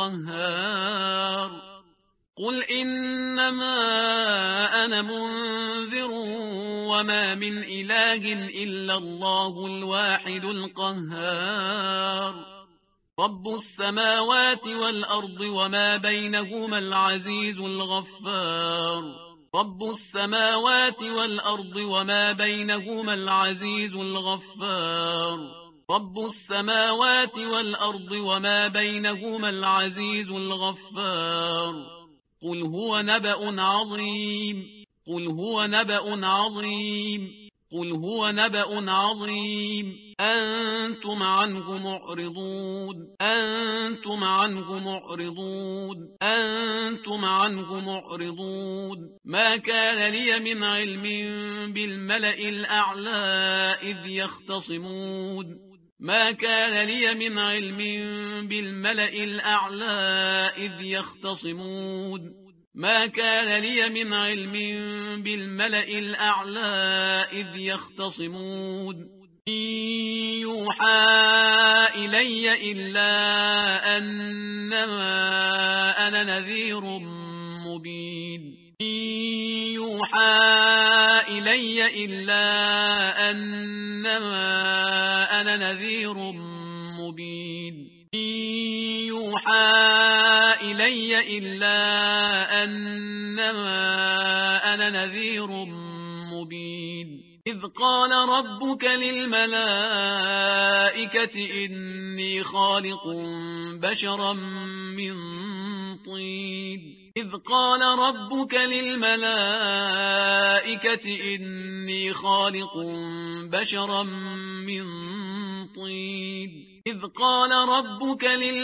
القهار. قل إنما أنا منذر وما من إله إلا الله الواحد القهار. رب السماوات والأرض وما بينهما العزيز الغفار. رب السماوات والأرض وما بينهما العزيز الغفار. رب السماوات والأرض وما بينهما العزيز الغفار. قل هو نبأ عظيم. قل هو نبأ عظيم. قل هو نبأ عظيم. أنتم عنه معرضون. أنتم عنه معرضون. أنتم عنه معرضون. ما كان لي من علم بالملأ الأعلى إذ يختصمون. ما كان لي من علم بالملأ الأعلى إذ يختصمون. ما كان لي من علم بالملأ الأعلى إذ يختصمون. إن يوحى إلي إلا أنما أنا نذير مبين. إن يوحى إلي إلا أنما أنا نذير مبين. إن يوحى إلي إلا أنما أنا نذير مبين. إذ قال ربك للملائكة إني خالق بشرا من طين. إذ قال ربك للملائكة إني خالق بشرا من طين. إذ قال ربك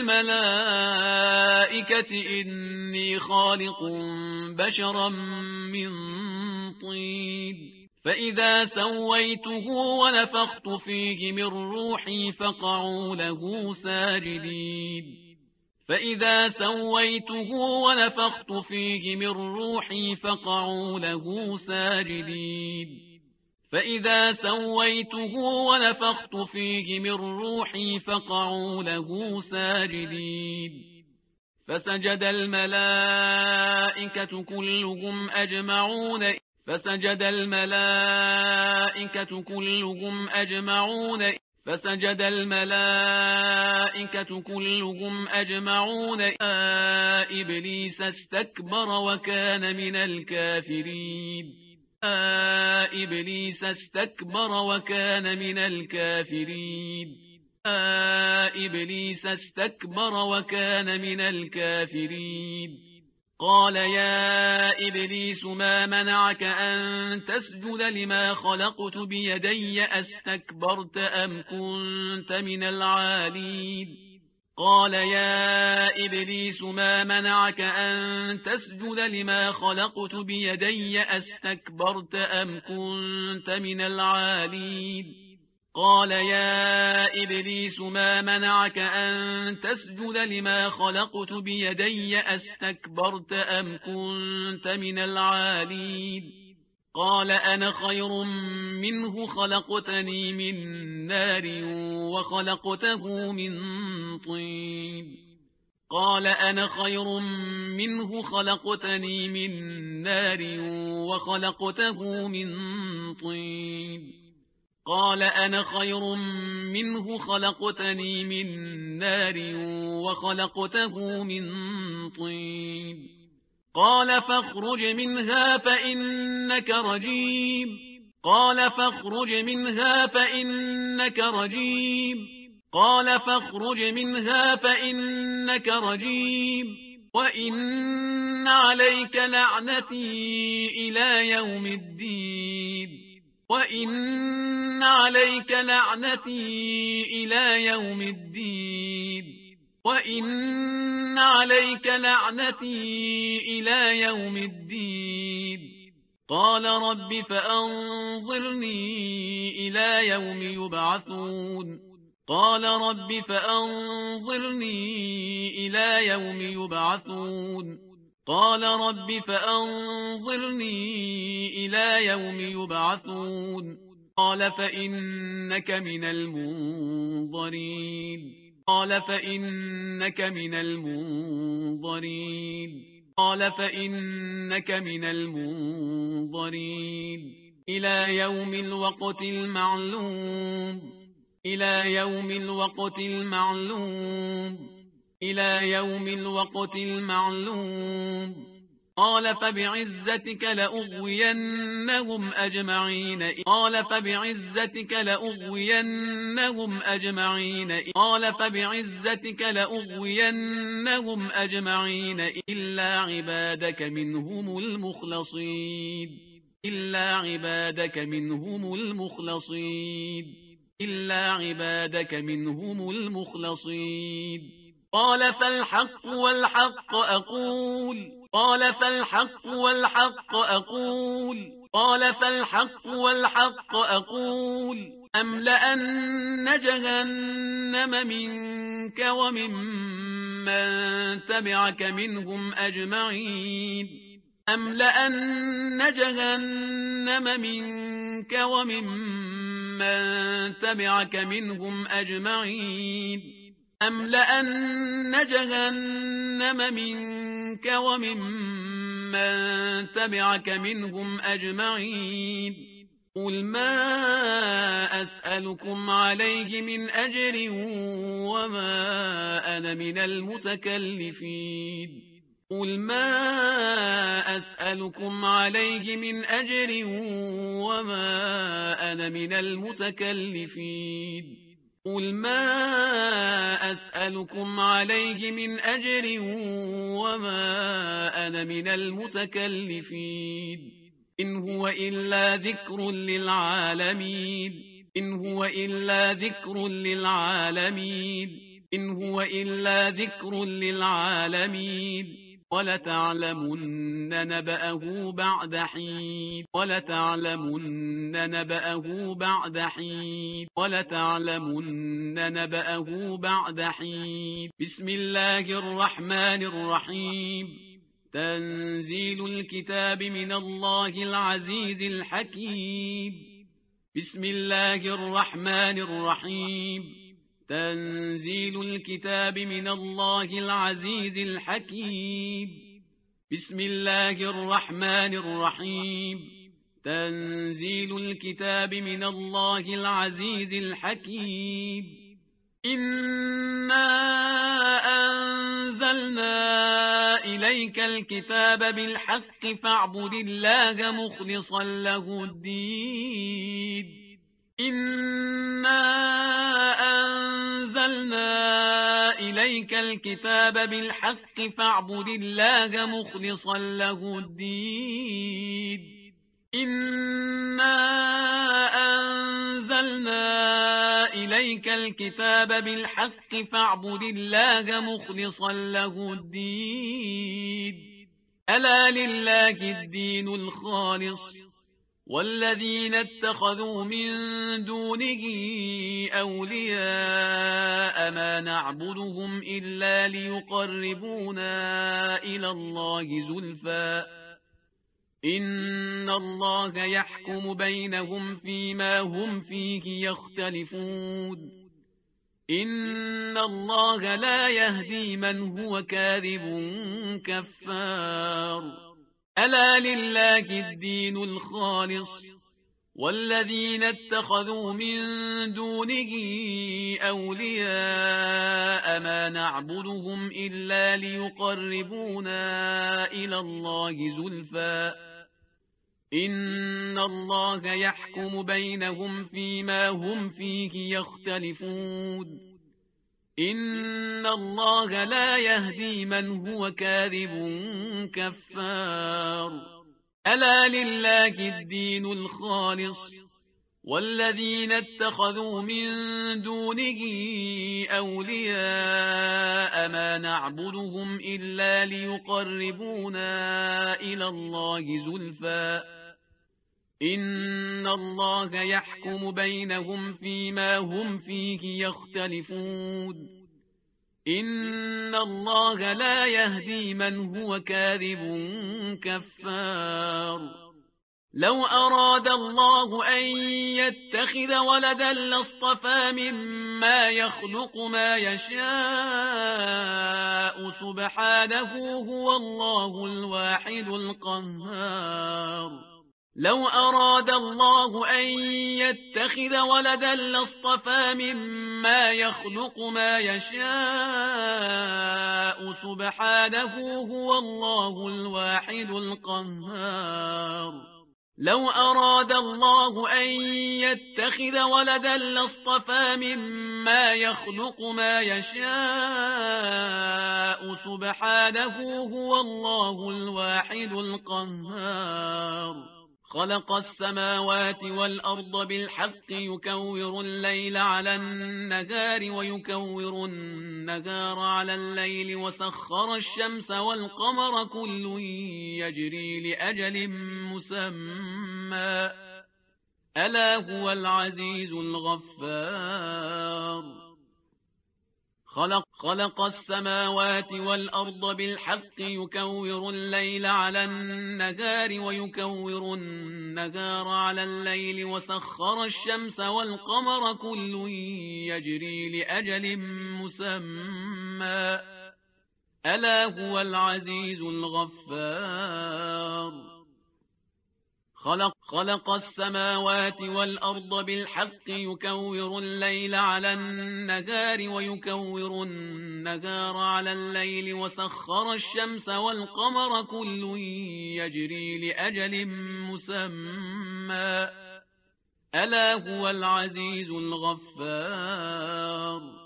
للملائكة إني خالق بشرا من طين. فإذا سويته ونفخت فيه من روحي فقعوا له ساجدين. فإذا سويته ونفخت فيه من روحي فقعوا له ساجدين. فإذا سويته ونفخت فيه من روحي فقعوا له ساجدين. فسجد الملائكة كلهم أجمعون. فسجد الملائكة كلهم أجمعون. فسجد الملائكة كلهم أجمعون إبليس استكبر وكان من الكافرين. إبليس استكبر وكان من الكافرين. إبليس استكبر وكان من الكافرين. قال يا إبليس ما منعك أن تسجد لما خلقت بيدي أستكبرت أم كنت من العالين. قال يا إبليس ما منعك أن تسجد لما خلقت بيدي أستكبرت أم كنت من العالين قال يا إبليس ما منعك أن تسجد لما خلقت بيدي أستكبرت أم كنت من العالين قال أنا خير منه خلقتني من نار وخلقته من طين قال أنا خير منه خلقتني من نار وخلقته من طين قال أنا خير منه خلقتني من نار وخلقته من طين قال فاخرج منها فإنك رجيم قال فاخرج منها فإنك رجيم قال فاخرج منها فإنك رجيم وإن عليك لعنتي إلى يوم الدين وإن عليك لعنتي إلى يوم الدين وإن عليك لعنتي إلى يوم الدين قال رب فأنظرني إلى يوم يبعثون قال رب فأنظرني إلى يوم يبعثون قال رب فأنظرني إلى يوم يبعثون قال فإنك من المنظرين قال فإنك من المنظرين قال فإنك من المنظرين إلى يوم الوقت المعلوم إلى يوم الوقت المعلوم إلى يوم الوقت المعلوم قال فبعزتك لأغوينهم أجمعين قال فبعزتك لأغوينهم أجمعين قال فبعزتك لأغوينهم أجمعين إلا عبادك منهم المخلصين إلا عبادك منهم المخلصين إلا عبادك منهم المخلصين قال فالحق والحق أقول قال فالحق والحق أقول قال فالحق والحق أقول أملأن جهنم منك وممن تبعك منهم أجمعين أملأن جهنم منك وممن تبعك منهم أجمعين أملأن جهنم منك وممن تبعك منهم أجمعين قل ما أسألكم عليه من أجر وما أنا من المتكلفين قل ما أسألكم عليه من أجر وما أنا من المتكلفين قل ما أسألكم عليه من أجر وما أنا من المتكلفين إن هو إلا ذكر للعالمين إن هو إلا ذكر للعالمين إن هو إلا ذكر للعالمين ولتعلمن نبأه بعد حين ولتعلمن نبأه بعد حين ولتعلمن نبأه بعد حين بسم الله الرحمن الرحيم تنزيل الكتاب من الله العزيز الحكيم بسم الله الرحمن الرحيم تنزيل الكتاب من الله العزيز الحكيم بسم الله الرحمن الرحيم تنزيل الكتاب من الله العزيز الحكيم إنا أنزلنا إليك الكتاب بالحق فاعبد الله مخلصا له الدين إنا أنزلنا إليك الكتاب بالحق فاعبد الله مخلصا له الدين إنا أنزلنا إليك إليك الكتاب بالحق فاعبد الله مخلصا له الدين ألا لله الدين الخالص والذين اتخذوا من دونه أولياء ما نعبدهم إلا ليقربونا إلى الله زلفى إن الله يحكم بينهم فيما هم فيه يختلفون إن الله لا يهدي من هو كاذب كفار ألا لله الدين الخالص والذين اتخذوا من دونه أولياء ما نعبدهم إلا ليقربونا إلى الله زلفى إن الله يحكم بينهم فيما هم فيه يختلفون إن الله لا يهدي من هو كاذب كفار ألا لله الدين الخالص والذين اتخذوا من دونه أولياء ما نعبدهم إلا ليقربونا إلى الله زلفى إن الله يحكم بينهم فيما هم فيه يختلفون إن الله لا يهدي من هو كاذب كفار لو أراد الله أن يتخذ ولدا لاصطفى مما يخلق ما يشاء سبحانه هو الله الواحد القهار لو أراد الله أن يتخذ ولدا لاصطفى مما يخلق ما يشاء سبحانه هو الله الواحد القهار لو أراد الله أن يتخذ ولدا لاصطفى مما يخلق ما يشاء سبحانه هو الله الواحد القهار خلق السماوات والأرض بالحق يكور الليل على النهار ويكور النهار على الليل وسخر الشمس والقمر كل يجري لأجل مسمى ألا هو العزيز الغفار خلق السماوات والأرض بالحق يكور الليل على النهار ويكور النهار على الليل وسخر الشمس والقمر كل يجري لأجل مسمى ألا هو العزيز الغفار خلق السماوات والأرض بالحق يكور الليل على النهار ويكور النهار على الليل وسخر الشمس والقمر كل يجري لأجل مسمى ألا هو العزيز الغفار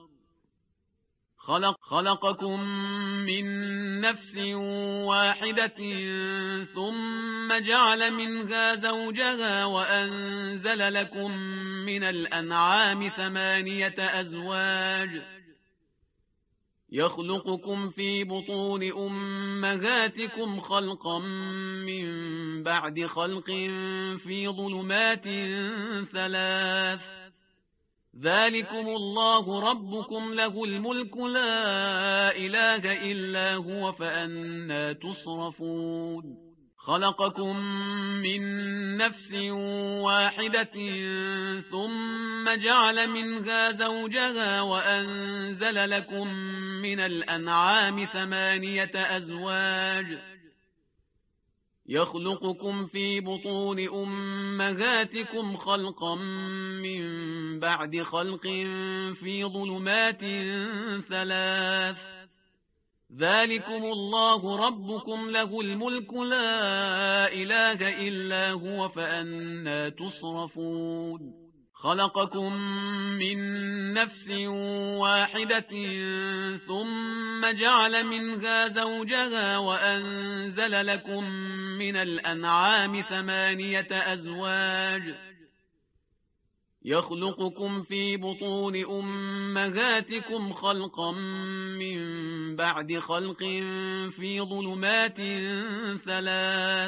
خلقكم من نفس واحدة ثم جعل منها زوجها وأنزل لكم من الأنعام 8 أزواج يخلقكم في بطون أمهاتكم خلقا من بعد خلق في ظلمات 3 ذلكم الله ربكم له الملك لا إله إلا هو فأنى تصرفون خلقكم من نفس واحدة ثم جعل منها زوجها وأنزل لكم من الأنعام 8 أزواج يخلقكم في بطون أمهاتكم خلقا من بعد خلق في ظلمات 3 ذلكم الله ربكم له الملك لا إله إلا هو فأنى تصرفون خلقكم من نفس واحدة ثم جعل منها زوجها وأنزل لكم من الأنعام 8 أزواج يخلقكم في بطون أمهاتكم خلقا من بعد خلق في ظلمات 3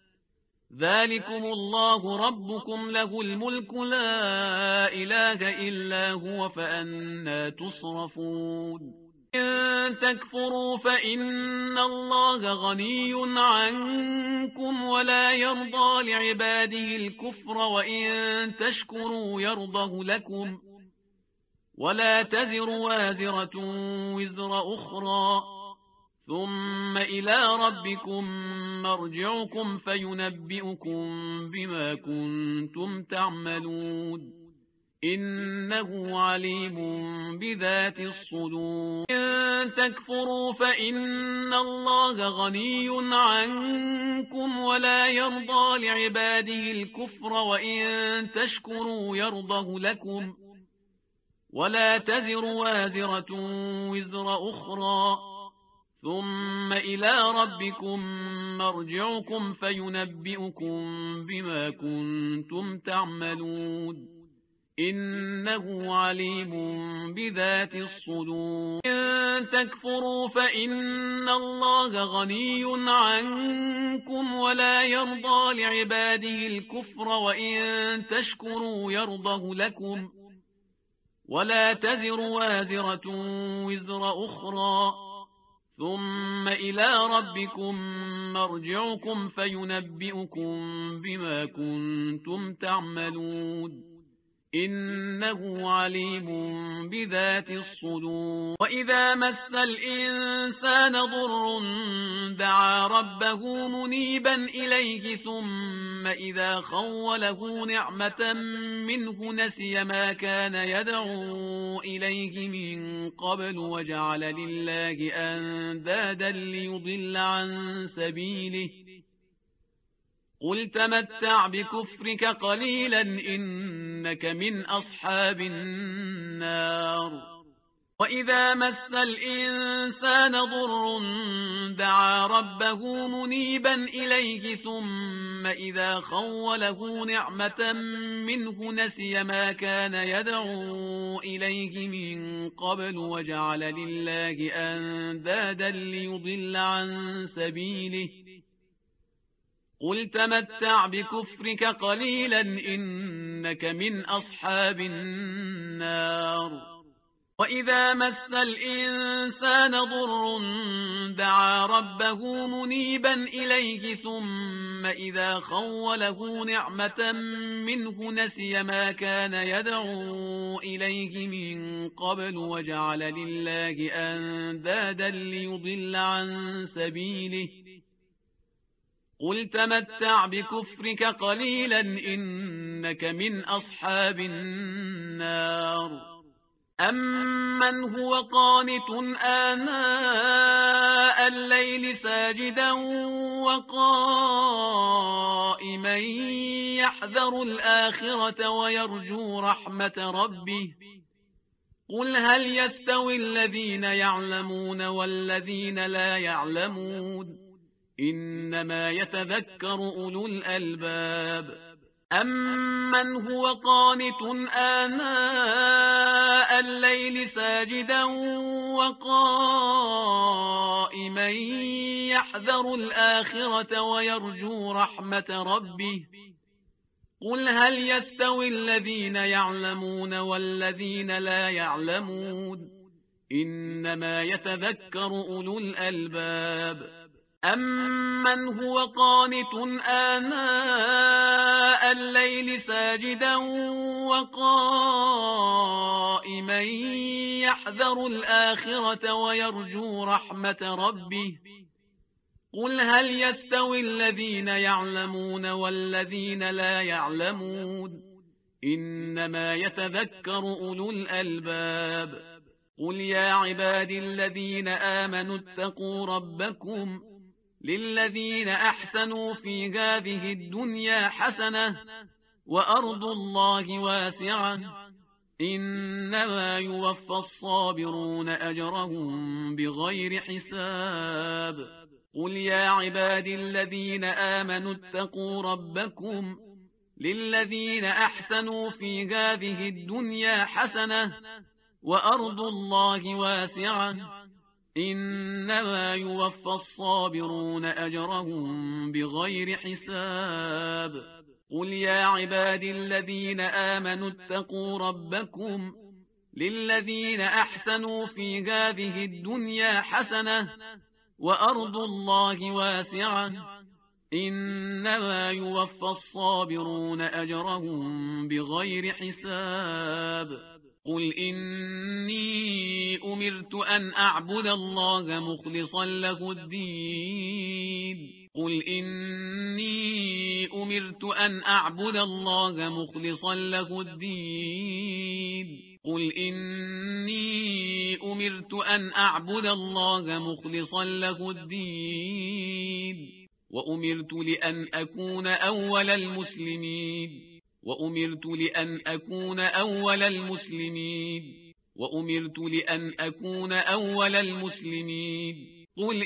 ذلكم الله ربكم له الملك لا إله إلا هو فأنى تصرفون إن تكفروا فإن الله غني عنكم ولا يرضى لعباده الكفر وإن تشكروا يرضه لكم ولا تزر وازرة وزر أخرى ثم إلى ربكم مرجعكم فينبئكم بما كنتم تعملون إنه عليم بذات الصدور إن تكفروا فإن الله غني عنكم ولا يرضى لعباده الكفر وإن تشكروا يرضه لكم ولا تزر وازرة وزر أخرى ثم إلى ربكم مرجعكم فينبئكم بما كنتم تعملون إنه عليم بذات الصدور إن تكفروا فإن الله غني عنكم ولا يرضى لعباده الكفر وإن تشكروا يرضه لكم ولا تزر وازرة وزر أخرى ثم إلى ربكم مرجعكم فينبئكم بما كنتم تعملون إنه عليم بذات الصدور وإذا مس الإنسان ضر دعا ربه منيبا إليه ثم إذا خوله نعمة منه نسي ما كان يدعو إليه من قبل وجعل لله أندادا ليضل عن سبيله قل تمتع بكفرك قليلا إنك من أصحاب النار وإذا مس الإنسان ضر دعا ربه منيبا إليه ثم إذا خوله نعمة منه نسي ما كان يدعو إليه من قبل وجعل لله أندادا ليضل عن سبيله قل تمتع بكفرك قليلا إنك من أصحاب النار وإذا مس الإنسان ضر دعا ربه منيبا إليه ثم إذا خوله نعمة منه نسي ما كان يدعو إليه من قبل وجعل لله أندادا ليضل عن سبيله قل تمتع بكفرك قليلا إنك من أصحاب النار أمن هو قانت آناء الليل ساجدا وقائما يحذر الآخرة ويرجو رحمة ربه قل هل يستوي الذين يعلمون والذين لا يعلمون إنما يتذكر أولو الألباب أمن هو قانت آناء الليل ساجدا وقائما يحذر الآخرة ويرجو رحمة ربه قل هل يستوي الذين يعلمون والذين لا يعلمون إنما يتذكر أولو الألباب أمن هو قانت آناء الليل ساجدا وقائما يحذر الآخرة ويرجو رحمة ربه قل هل يستوي الذين يعلمون والذين لا يعلمون إنما يتذكر أولو الألباب قل يا عبادي الذين آمنوا اتقوا ربكم للذين أحسنوا في هذه الدنيا حسنة وأرض الله واسعة إنما يوفى الصابرون أجرهم بغير حساب قل يا عبادي الذين آمنوا اتقوا ربكم للذين أحسنوا في هذه الدنيا حسنة وأرض الله واسعة إنما يوفى الصابرون أجرهم بغير حساب. قل يا عبادي الذين آمنوا اتقوا ربكم للذين أحسنوا في هذه الدنيا حسنة وأرض الله واسعة إنما يوفى الصابرون أجرهم بغير حساب. قل إني أمرت أن أعبد الله مخلصا له الدين قل إني أمرت أن أعبد الله مخلصا له الدين قل إني أمرت أن أعبد الله مخلصا له الدين وأمرت لأن أكون أول المسلمين وأمرت لأن أكون أول المسلمين وأمرت لأن أكون أول المسلمين. قل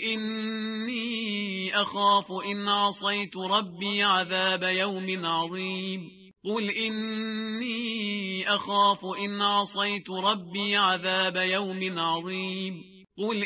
إني أخاف إن عصيت ربي عذاب يوم عظيم قل إني أخاف إن عصيت ربي عذاب يوم عظيم قل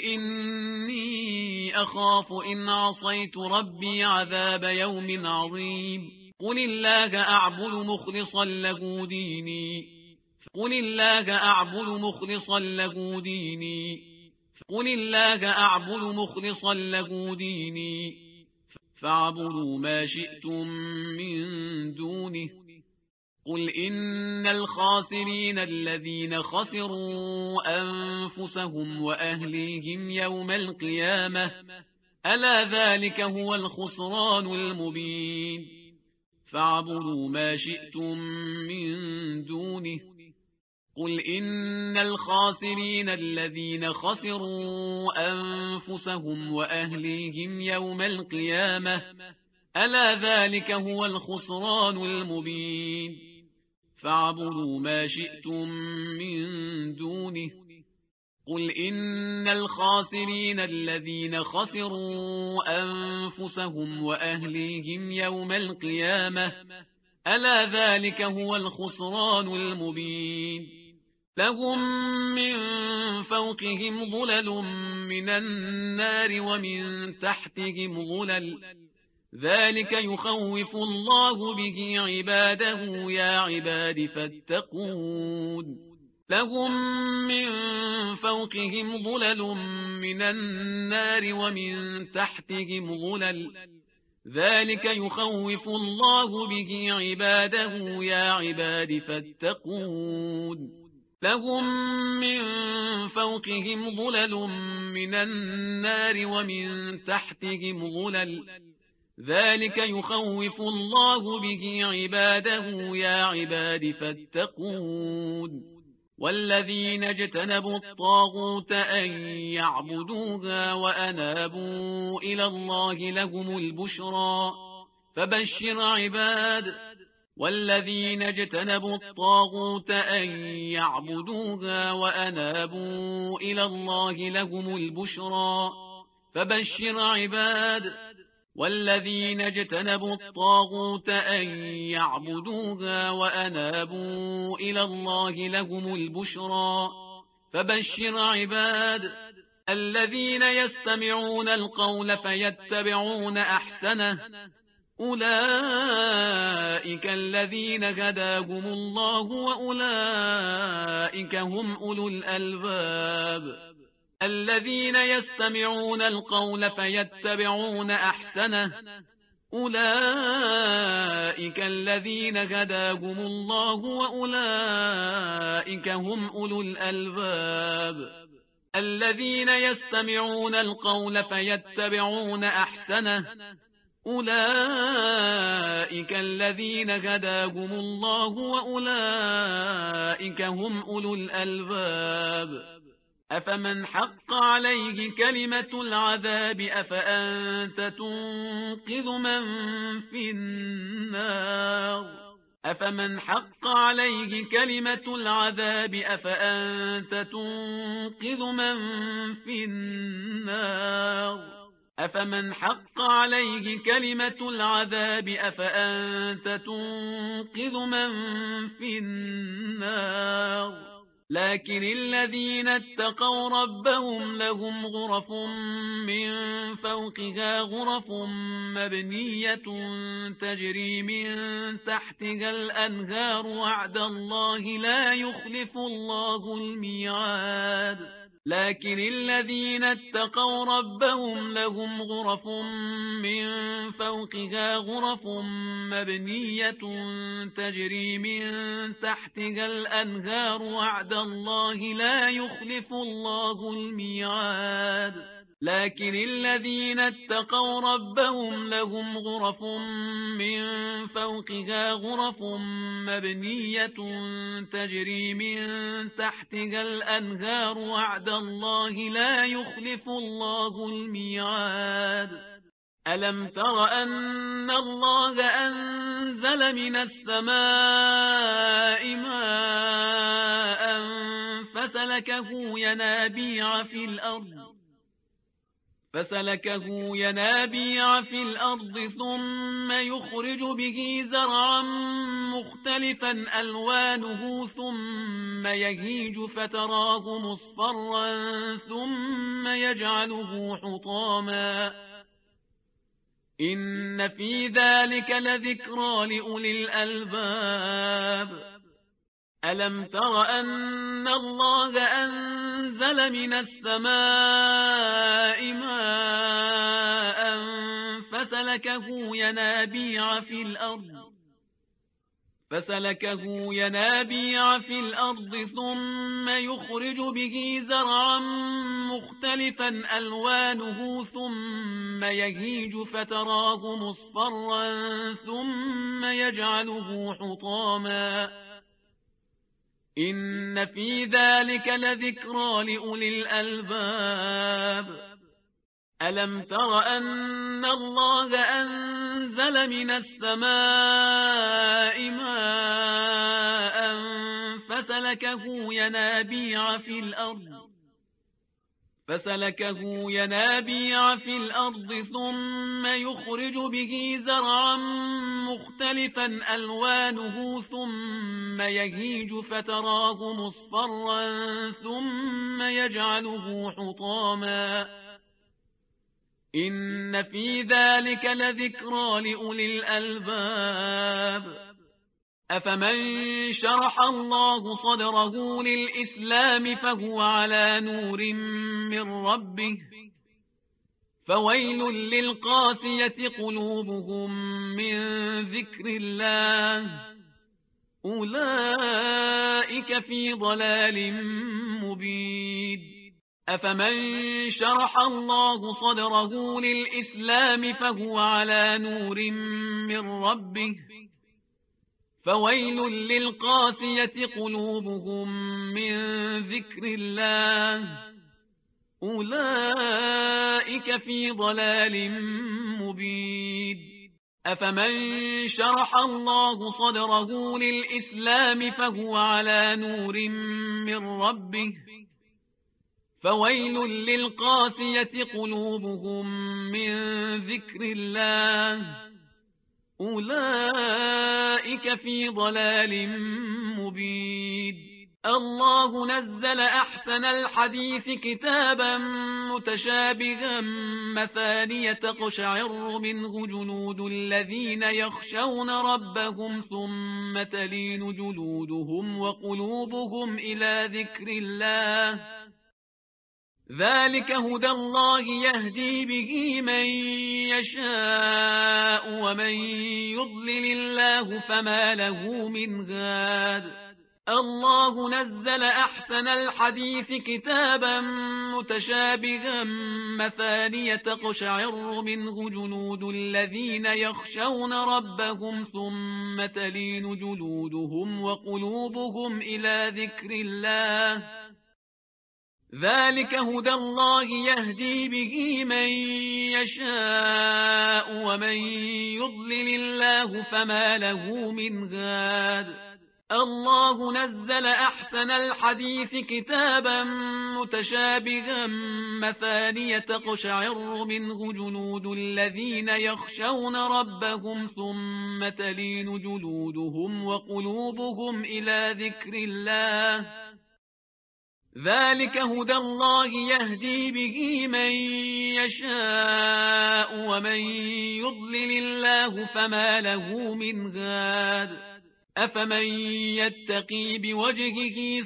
إني أخاف إن عصيت ربي عذاب يوم عظيم. قل الله أعبد مخلصا له ديني قل الله أعبد مخلصا له ديني قل الله أعبد مخلصا له ديني فاعبدوا ما شئتم من دونه. قل إن الخاسرين الذين خسروا أنفسهم وأهليهم يوم القيامة ألا ذلك هو الخسران المبين. فاعبدوا ما شئتم من دونه. قل إن الخاسرين الذين خسروا أنفسهم وأهليهم يوم القيامة ألا ذلك هو الخسران المبين. فاعبدوا ما شئتم من دونه. قل إن الخاسرين الذين خسروا أنفسهم وأهليهم يوم القيامة ألا ذلك هو الخسران المبين. لهم من فوقهم ظلل من النار ومن تحتهم ظلل ذلك يخوف الله به عباده يا عباد فاتقون. لهم من فوقهم ظلل من النار ومن تحتهم ظلل ذلك يخوف الله به عباده يا عباد فاتقون. لهم من فوقهم ظلل من النار ومن تحتهم ظلل ذلك يخوف الله به عباده يا عباد فاتقون. والذين اجتنبوا الطاغوت أن يعبدوها وأنابوا إلى الله لهم البشرى فبشر عباد. والذين اجتنبوا الطاغوت أن يعبدوها وأنابوا إلى الله لهم البشرى فبشر عباد. والذين اجتنبوا الطاغوت أن يعبدوها وأنابوا إلى الله لهم البشرى فبشر عباد. الذين يستمعون القول فيتبعون أحسنه أولئك الذين هداهم الله وأولئك هم أولو الألباب. الذين يستمعون القول فيتبعون أحسنه أولئك الذين هداهم الله وأولئك هم أولو الألباب. الذين يستمعون القول فيتبعون أحسنه أولئك الذين هداهم الله وأولئك هم أولو الألباب. أفمن حق عليه كلمة العذاب أفأنت تنقذ من في النار أفمن حق عليه كلمة العذاب أفأنت تنقذ من في النار أفمن حق عليه كلمة العذاب أفأنت تنقذ من في النار لكن الذين اتقوا ربهم لهم غرف من فوقها غرف مبنية تجري من تحتها الأنهار وعد الله لا يخلف الله الميعاد لكن الذين اتقوا ربهم لهم غرف من فوقها غرف مبنية تجري من تحتها الأنهار وعد الله لا يخلف الله الميعاد لكن الذين اتقوا ربهم لهم غرف من فوقها غرف مبنية تجري من تحتها الأنهار وعد الله لا يخلف الله الميعاد ألم تر أن الله أنزل من السماء ماء فسلكه ينابيع في الأرض ثم يخرج به زرعا مختلفا ألوانه ثم يهيج فتراه مصفرا ثم يجعله حطاما إن في ذلك لذكرى لأولي الألباب ألم تر أن الله أنزل من السماء ماء فسلكه ينابيع في الأرض ثم يخرج به زرعا مختلفا ألوانه ثم يهيج فتراه مصفرا ثم يجعله حطاما إن في ذلك لذكرى لأولي الألباب ألم تر أن الله أنزل من السماء ماء فسلكه ينابيع في الأرض ثم يخرج به زرعا مختلفا ألوانه ثم يهيج فتراه مصفرا ثم يجعله حطاما إن في ذلك لذكرى لأولي الألباب أفمن شرح الله صدره للإسلام فهو على نور من ربه فويل للقاسية قلوبهم من ذكر الله أولئك في ضلال مبين أفمن شرح الله صدره للإسلام فهو على نور من ربه فويل للقاسية قلوبهم من ذكر الله أولئك في ضلال مبين أفمن شرح الله صدره للإسلام فهو على نور من ربه فويل للقاسية قلوبهم من ذكر الله أولئك في ضلال مبين الله نزل أحسن الحديث كتابا متشابها مثانية تقشعر منه جلود الذين يخشون ربهم ثم تلين جلودهم وقلوبهم إلى ذكر الله ذلك هدى الله يهدي به من يشاء ومن يضلل الله فما له من هاد الله نزل أحسن الحديث كتابا متشابها مثانية تقشعر منه جلود الذين يخشون ربهم ثم تلين جلودهم وقلوبهم إلى ذكر الله ذلك هدى الله يهدي به من يشاء ومن يضلل الله فما له من هاد الله نزل أحسن الحديث كتابا متشابها مثانية تقشعر منه جلود الذين يخشون ربهم ثم تلين جلودهم وقلوبهم إلى ذكر الله ذلك هدى الله يهدي به من يشاء ومن يضلل الله فما له من هاد أفمن يتقي بوجهه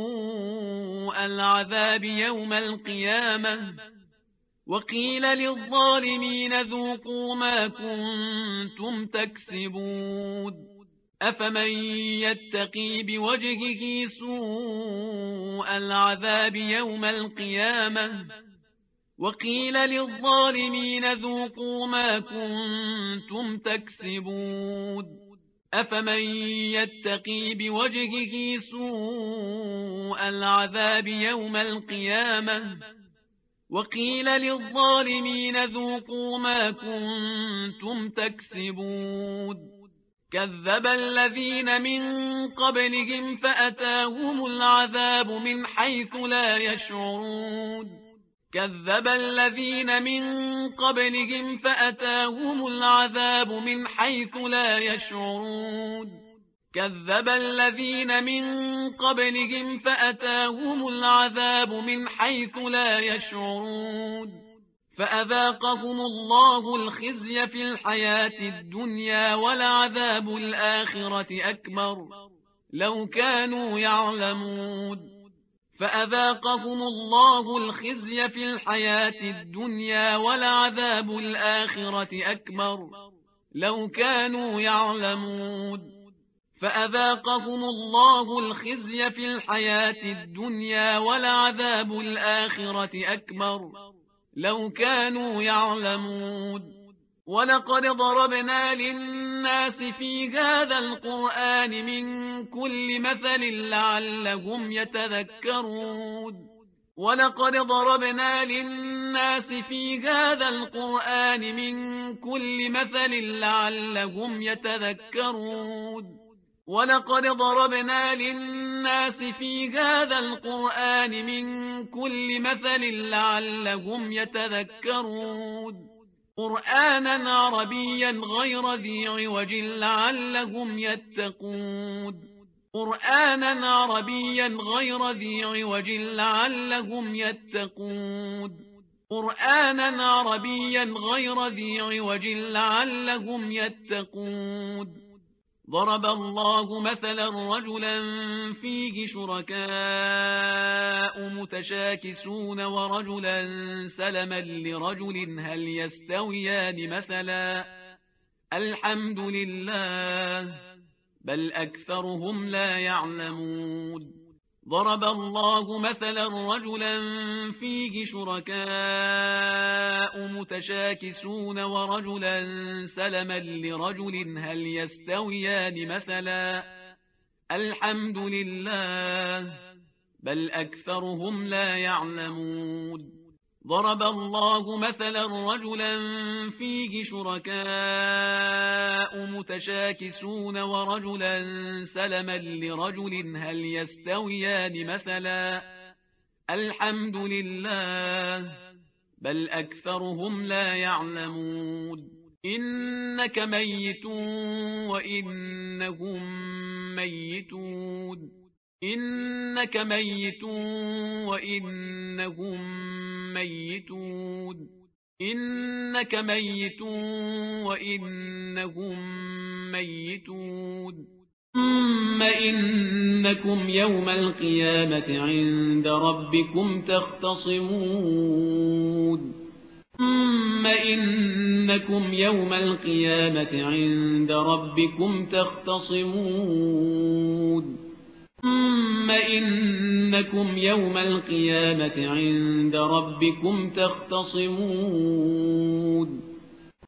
سوء العذاب يوم القيامة وقيل للظالمين ذوقوا ما كنتم تكسبون أفمن يتقي بوجهه سوء العذاب يوم القيامة وقيل للظالمين ذوقوا ما كنتم تكسبون أفمن يتقي بوجهه سوء العذاب يوم القيامة وقيل للظالمين ذوقوا ما كنتم تكسبون كذب الذين من قبلهم فأتاهم العذاب من حيث لا يشعرون كذب الذين من قبلهم فأتاهم العذاب من حيث لا يشعرون كذب الذين من قبلهم فأتاهم العذاب من حيث لا يشعرون فأذاقهم الله الخزي في الحياة الدنيا ولعذاب الآخرة أكبر لو كانوا يعلمون فأذاقهم الله الخزي في الحياة الدنيا ولعذاب الآخرة أكبر لو كانوا يعلمون فأذاقهم الله الخزي في الحياة الدنيا ولعذاب الآخرة أكبر لو كانوا يعلمون ولقد ضربنا للناس في هذا القرآن من كل مثل لعلهم يتذكرون ولقد ضربنا للناس في هذا القرآن من كل مثل لعلهم يتذكرون ولقد ضربنا للناس في هذا القرآن من كل مثل لعلهم يتذكرون قرآنا عربيا غير ذي عوج لعلهم يتقون قرآنا عربيا غير ذي عوج لعلهم يتقون قرآنا عربيا غير ذي عوج لعلهم يتقون ضرب الله مثلا رجلا فيه شركاء متشاكسون ورجلا سلما لرجل هل يستويان مثلا الحمد لله بل أكثرهم لا يعلمون ضرب الله مثلا رجلا فيه شركاء متشاكسون ورجلا سلما لرجل هل يستويان مثلا الحمد لله بل أكثرهم لا يعلمون ضرب الله مثلا رجلا فيه شركاء متشاكسون ورجلا سلما لرجل هل يستويان مثلا الحمد لله بل أكثرهم لا يعلمون إنك ميت وإنهم ميتون إنك ميت وإنهم ميتون إنك ميت وإنهم ميتون ثم إنكم يوم القيامة عند ربكم تختصمون ثم إنكم يوم القيامة عند ربكم تختصمون ثم إنكم يوم القيامة عند ربكم تختصمون